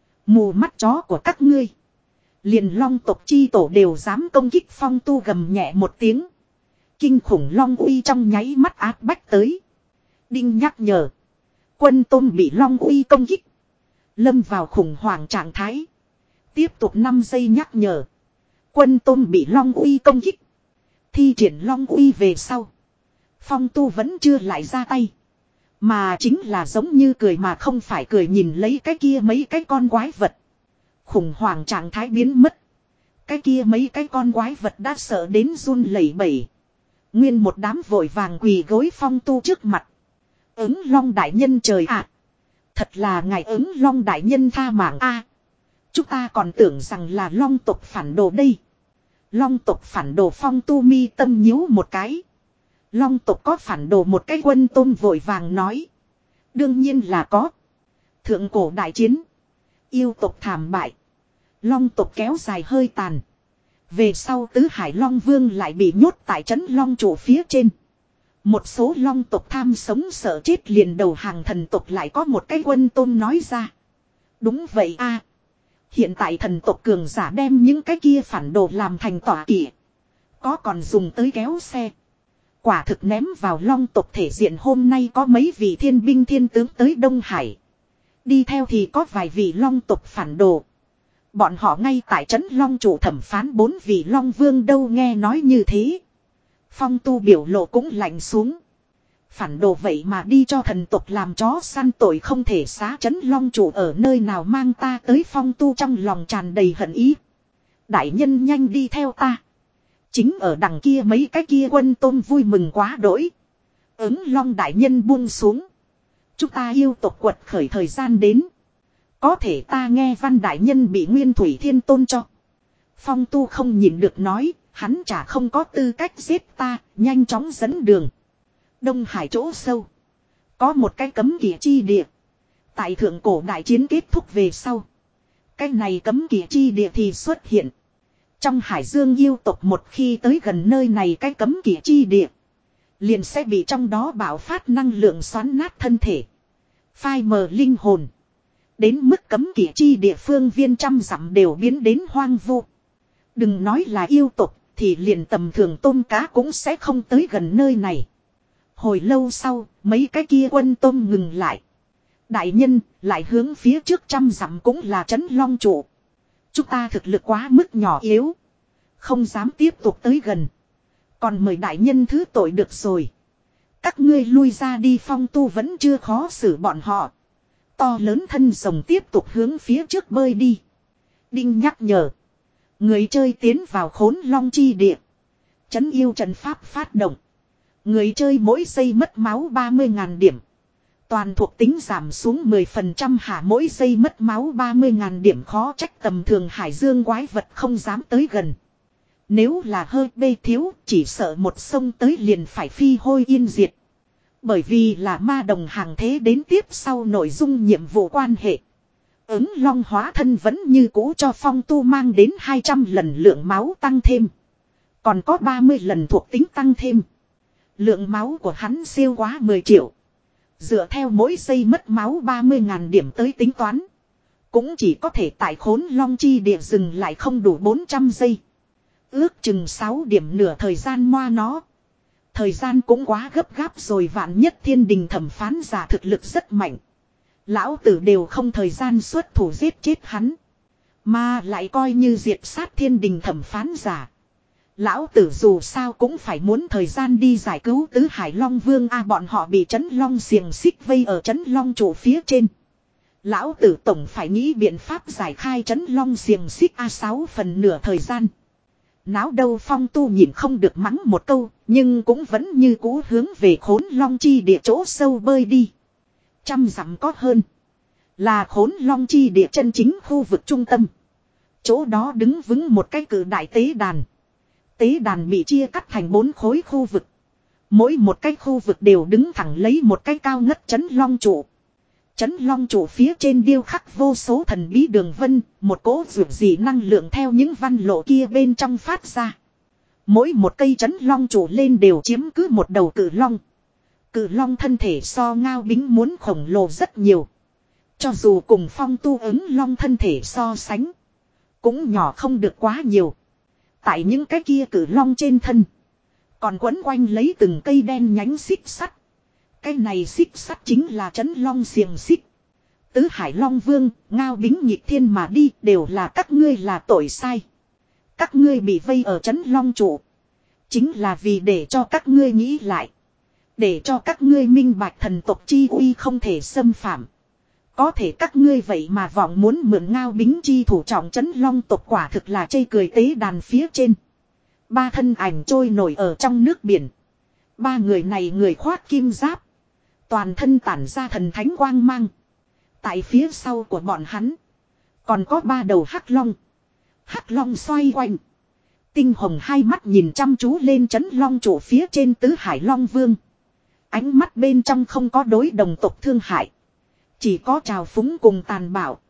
Mù mắt chó của các ngươi. Liền long tộc chi tổ đều dám công kích, Phong Tu gầm nhẹ một tiếng. Kinh khủng long uy trong nháy mắt áp bách tới. Đinh nhắc nhở. Quân tôm bị long uy công kích. Lâm vào khủng hoảng trạng thái. Tiếp tục năm giây nhắc nhở. Quân tôm bị long uy công kích. Thi triển long uy về sau. Phong Tu vẫn chưa lại ra tay. Mà chính là giống như cười mà không phải cười nhìn lấy cái kia mấy cái con quái vật. Khủng hoảng trạng thái biến mất. Cái kia mấy cái con quái vật đã sợ đến run lẩy bẩy. Nguyên một đám vội vàng quỳ gối Phong Tu trước mặt. Ứng long đại nhân trời ạ. Thật là ngài ứng long đại nhân tha mạng a. Chúng ta còn tưởng rằng là long tộc phản đồ đây. Long tộc phản đồ, Phong Tu mi tâm nhíu một cái. Long tộc có phản đồ, một cái quân tôm vội vàng nói. Đương nhiên là có. Thượng cổ đại chiến. Yêu tộc thảm bại. Long tộc kéo dài hơi tàn. Về sau tứ hải long vương lại bị nhốt tại trấn Long Trụ phía trên. Một số long tộc tham sống sợ chết liền đầu hàng thần tộc, lại có một cái quân tôm nói ra. Đúng vậy a. Hiện tại thần tộc cường giả đem những cái kia phản đồ làm thành tọa kỵ. Có còn dùng tới kéo xe. Quả thực ném vào long tộc thể diện. Hôm nay có mấy vị thiên binh thiên tướng tới Đông Hải. Đi theo thì có vài vị long tộc phản đồ. Bọn họ ngay tại trấn Long Trụ thẩm phán bốn vị long vương đâu. Nghe nói như thế, Phong Tu biểu lộ cũng lạnh xuống. Phản đồ vậy mà đi cho thần tộc làm chó săn, tội không thể xá. Trấn Long Trụ ở nơi nào, mang ta tới. Phong Tu trong lòng tràn đầy hận ý. Đại nhân nhanh đi theo ta. Chính ở đằng kia mấy cái kia quân tôm vui mừng quá đỗi. Ứng long đại nhân buông xuống. Chúng ta yêu tộc quật khởi thời gian đến. Có thể ta nghe Văn đại nhân bị Nguyên Thủy Thiên Tôn cho. Phong Tu không nhịn được nói. Hắn chả không có tư cách giết ta. Nhanh chóng dẫn đường. Đông Hải chỗ sâu. Có một cái cấm kỵ chi địa. Tại thượng cổ đại chiến kết thúc về sau, cái này cấm kỵ chi địa thì xuất hiện. Trong hải dương yêu tộc một khi tới gần nơi này cái cấm kỵ chi địa, liền sẽ bị trong đó bạo phát năng lượng xoắn nát thân thể, phai mờ linh hồn. Đến mức cấm kỵ chi địa phương viên trăm dặm đều biến đến hoang vu. Đừng nói là yêu tộc, thì liền tầm thường tôm cá cũng sẽ không tới gần nơi này. Hồi lâu sau, mấy cái kia quân tôm ngừng lại. Đại nhân, lại hướng phía trước trăm dặm cũng là trấn Long Trụ. Chúng ta thực lực quá mức nhỏ yếu, không dám tiếp tục tới gần. Còn mời đại nhân thứ tội được rồi. Các ngươi lui ra đi. Phong Tu vẫn chưa khó xử bọn họ. To lớn thân rồng tiếp tục hướng phía trước bơi đi. Đinh nhắc nhở. Người chơi tiến vào khốn long chi địa. Trấn yêu trần pháp phát động. Người chơi mỗi giây mất máu ba mươi nghìn điểm. Toàn thuộc tính giảm xuống mười phần trăm hả, mỗi giây mất máu ba mươi ngàn điểm, khó trách tầm thường hải dương quái vật không dám tới gần. Nếu là hơi bê thiếu, chỉ sợ một sông tới liền phải phi hôi yên diệt. Bởi vì là ma đồng hàng thế đến tiếp sau nội dung nhiệm vụ quan hệ. Ứng long hóa thân vẫn như cũ cho Phong Tu mang đến hai trăm lần lượng máu tăng thêm. Còn có ba mươi lần thuộc tính tăng thêm. Lượng máu của hắn siêu quá mười triệu. Dựa theo mỗi giây mất máu ba mươi ngàn điểm tới tính toán. Cũng chỉ có thể tại Khốn Long chi địa dừng lại không đủ bốn trăm giây. Ước chừng sáu điểm nửa thời gian moa nó. Thời gian cũng quá gấp gáp rồi, vạn nhất thiên đình thẩm phán giả thực lực rất mạnh. Lão tử đều không thời gian xuất thủ giết chết hắn. Mà lại coi như diệt sát thiên đình thẩm phán giả. Lão tử dù sao cũng phải muốn thời gian đi giải cứu tứ hải long vương a, bọn họ bị trấn long xiềng xích vây ở trấn long trụ phía trên. Lão tử tổng phải nghĩ biện pháp giải khai trấn long xiềng xích a, sáu phần nửa thời gian. Náo đâu Phong Tu nhìn không được mắng một câu, nhưng cũng vẫn như cũ hướng về Khốn Long chi địa chỗ sâu bơi đi. Trăm dặm có hơn. Là Khốn Long chi địa chân chính khu vực trung tâm. Chỗ đó đứng vững một cái cử đại tế đàn. Tế đàn bị chia cắt thành bốn khối khu vực. Mỗi một cái khu vực đều đứng thẳng lấy một cái cao ngất trấn long trụ. Trấn long trụ phía trên điêu khắc vô số thần bí đường vân, một cỗ dược dị năng lượng theo những văn lộ kia bên trong phát ra. Mỗi một cây trấn long trụ lên đều chiếm cứ một đầu cử long. Cử long thân thể so Ngao Bính muốn khổng lồ rất nhiều. Cho dù cùng Phong Tu ứng long thân thể so sánh, cũng nhỏ không được quá nhiều. Tại những cái kia cử long trên thân, còn quấn quanh lấy từng cây đen nhánh xích sắt. Cái này xích sắt chính là trấn long xiềng xích. Tứ hải long vương, Ngao Bính nghịch thiên mà đi, đều là các ngươi là tội sai. Các ngươi bị vây ở trấn long trụ, chính là vì để cho các ngươi nghĩ lại. Để cho các ngươi minh bạch thần tộc chi uy không thể xâm phạm. Có thể các ngươi vậy mà vọng muốn mượn Ngao Bính chi thủ trọng trấn long tộc, quả thực là chê cười. Tế đàn phía trên, ba thân ảnh trôi nổi ở trong nước biển. Ba người này người khoác kim giáp, toàn thân tản ra thần thánh quang mang. Tại phía sau của bọn hắn, còn có ba đầu hắc long. Hắc long xoay quanh, tinh hồng hai mắt nhìn chăm chú lên trấn long trụ phía trên tứ hải long vương. Ánh mắt bên trong không có đối đồng tộc thương hại, chỉ có trào phúng cùng tàn bạo.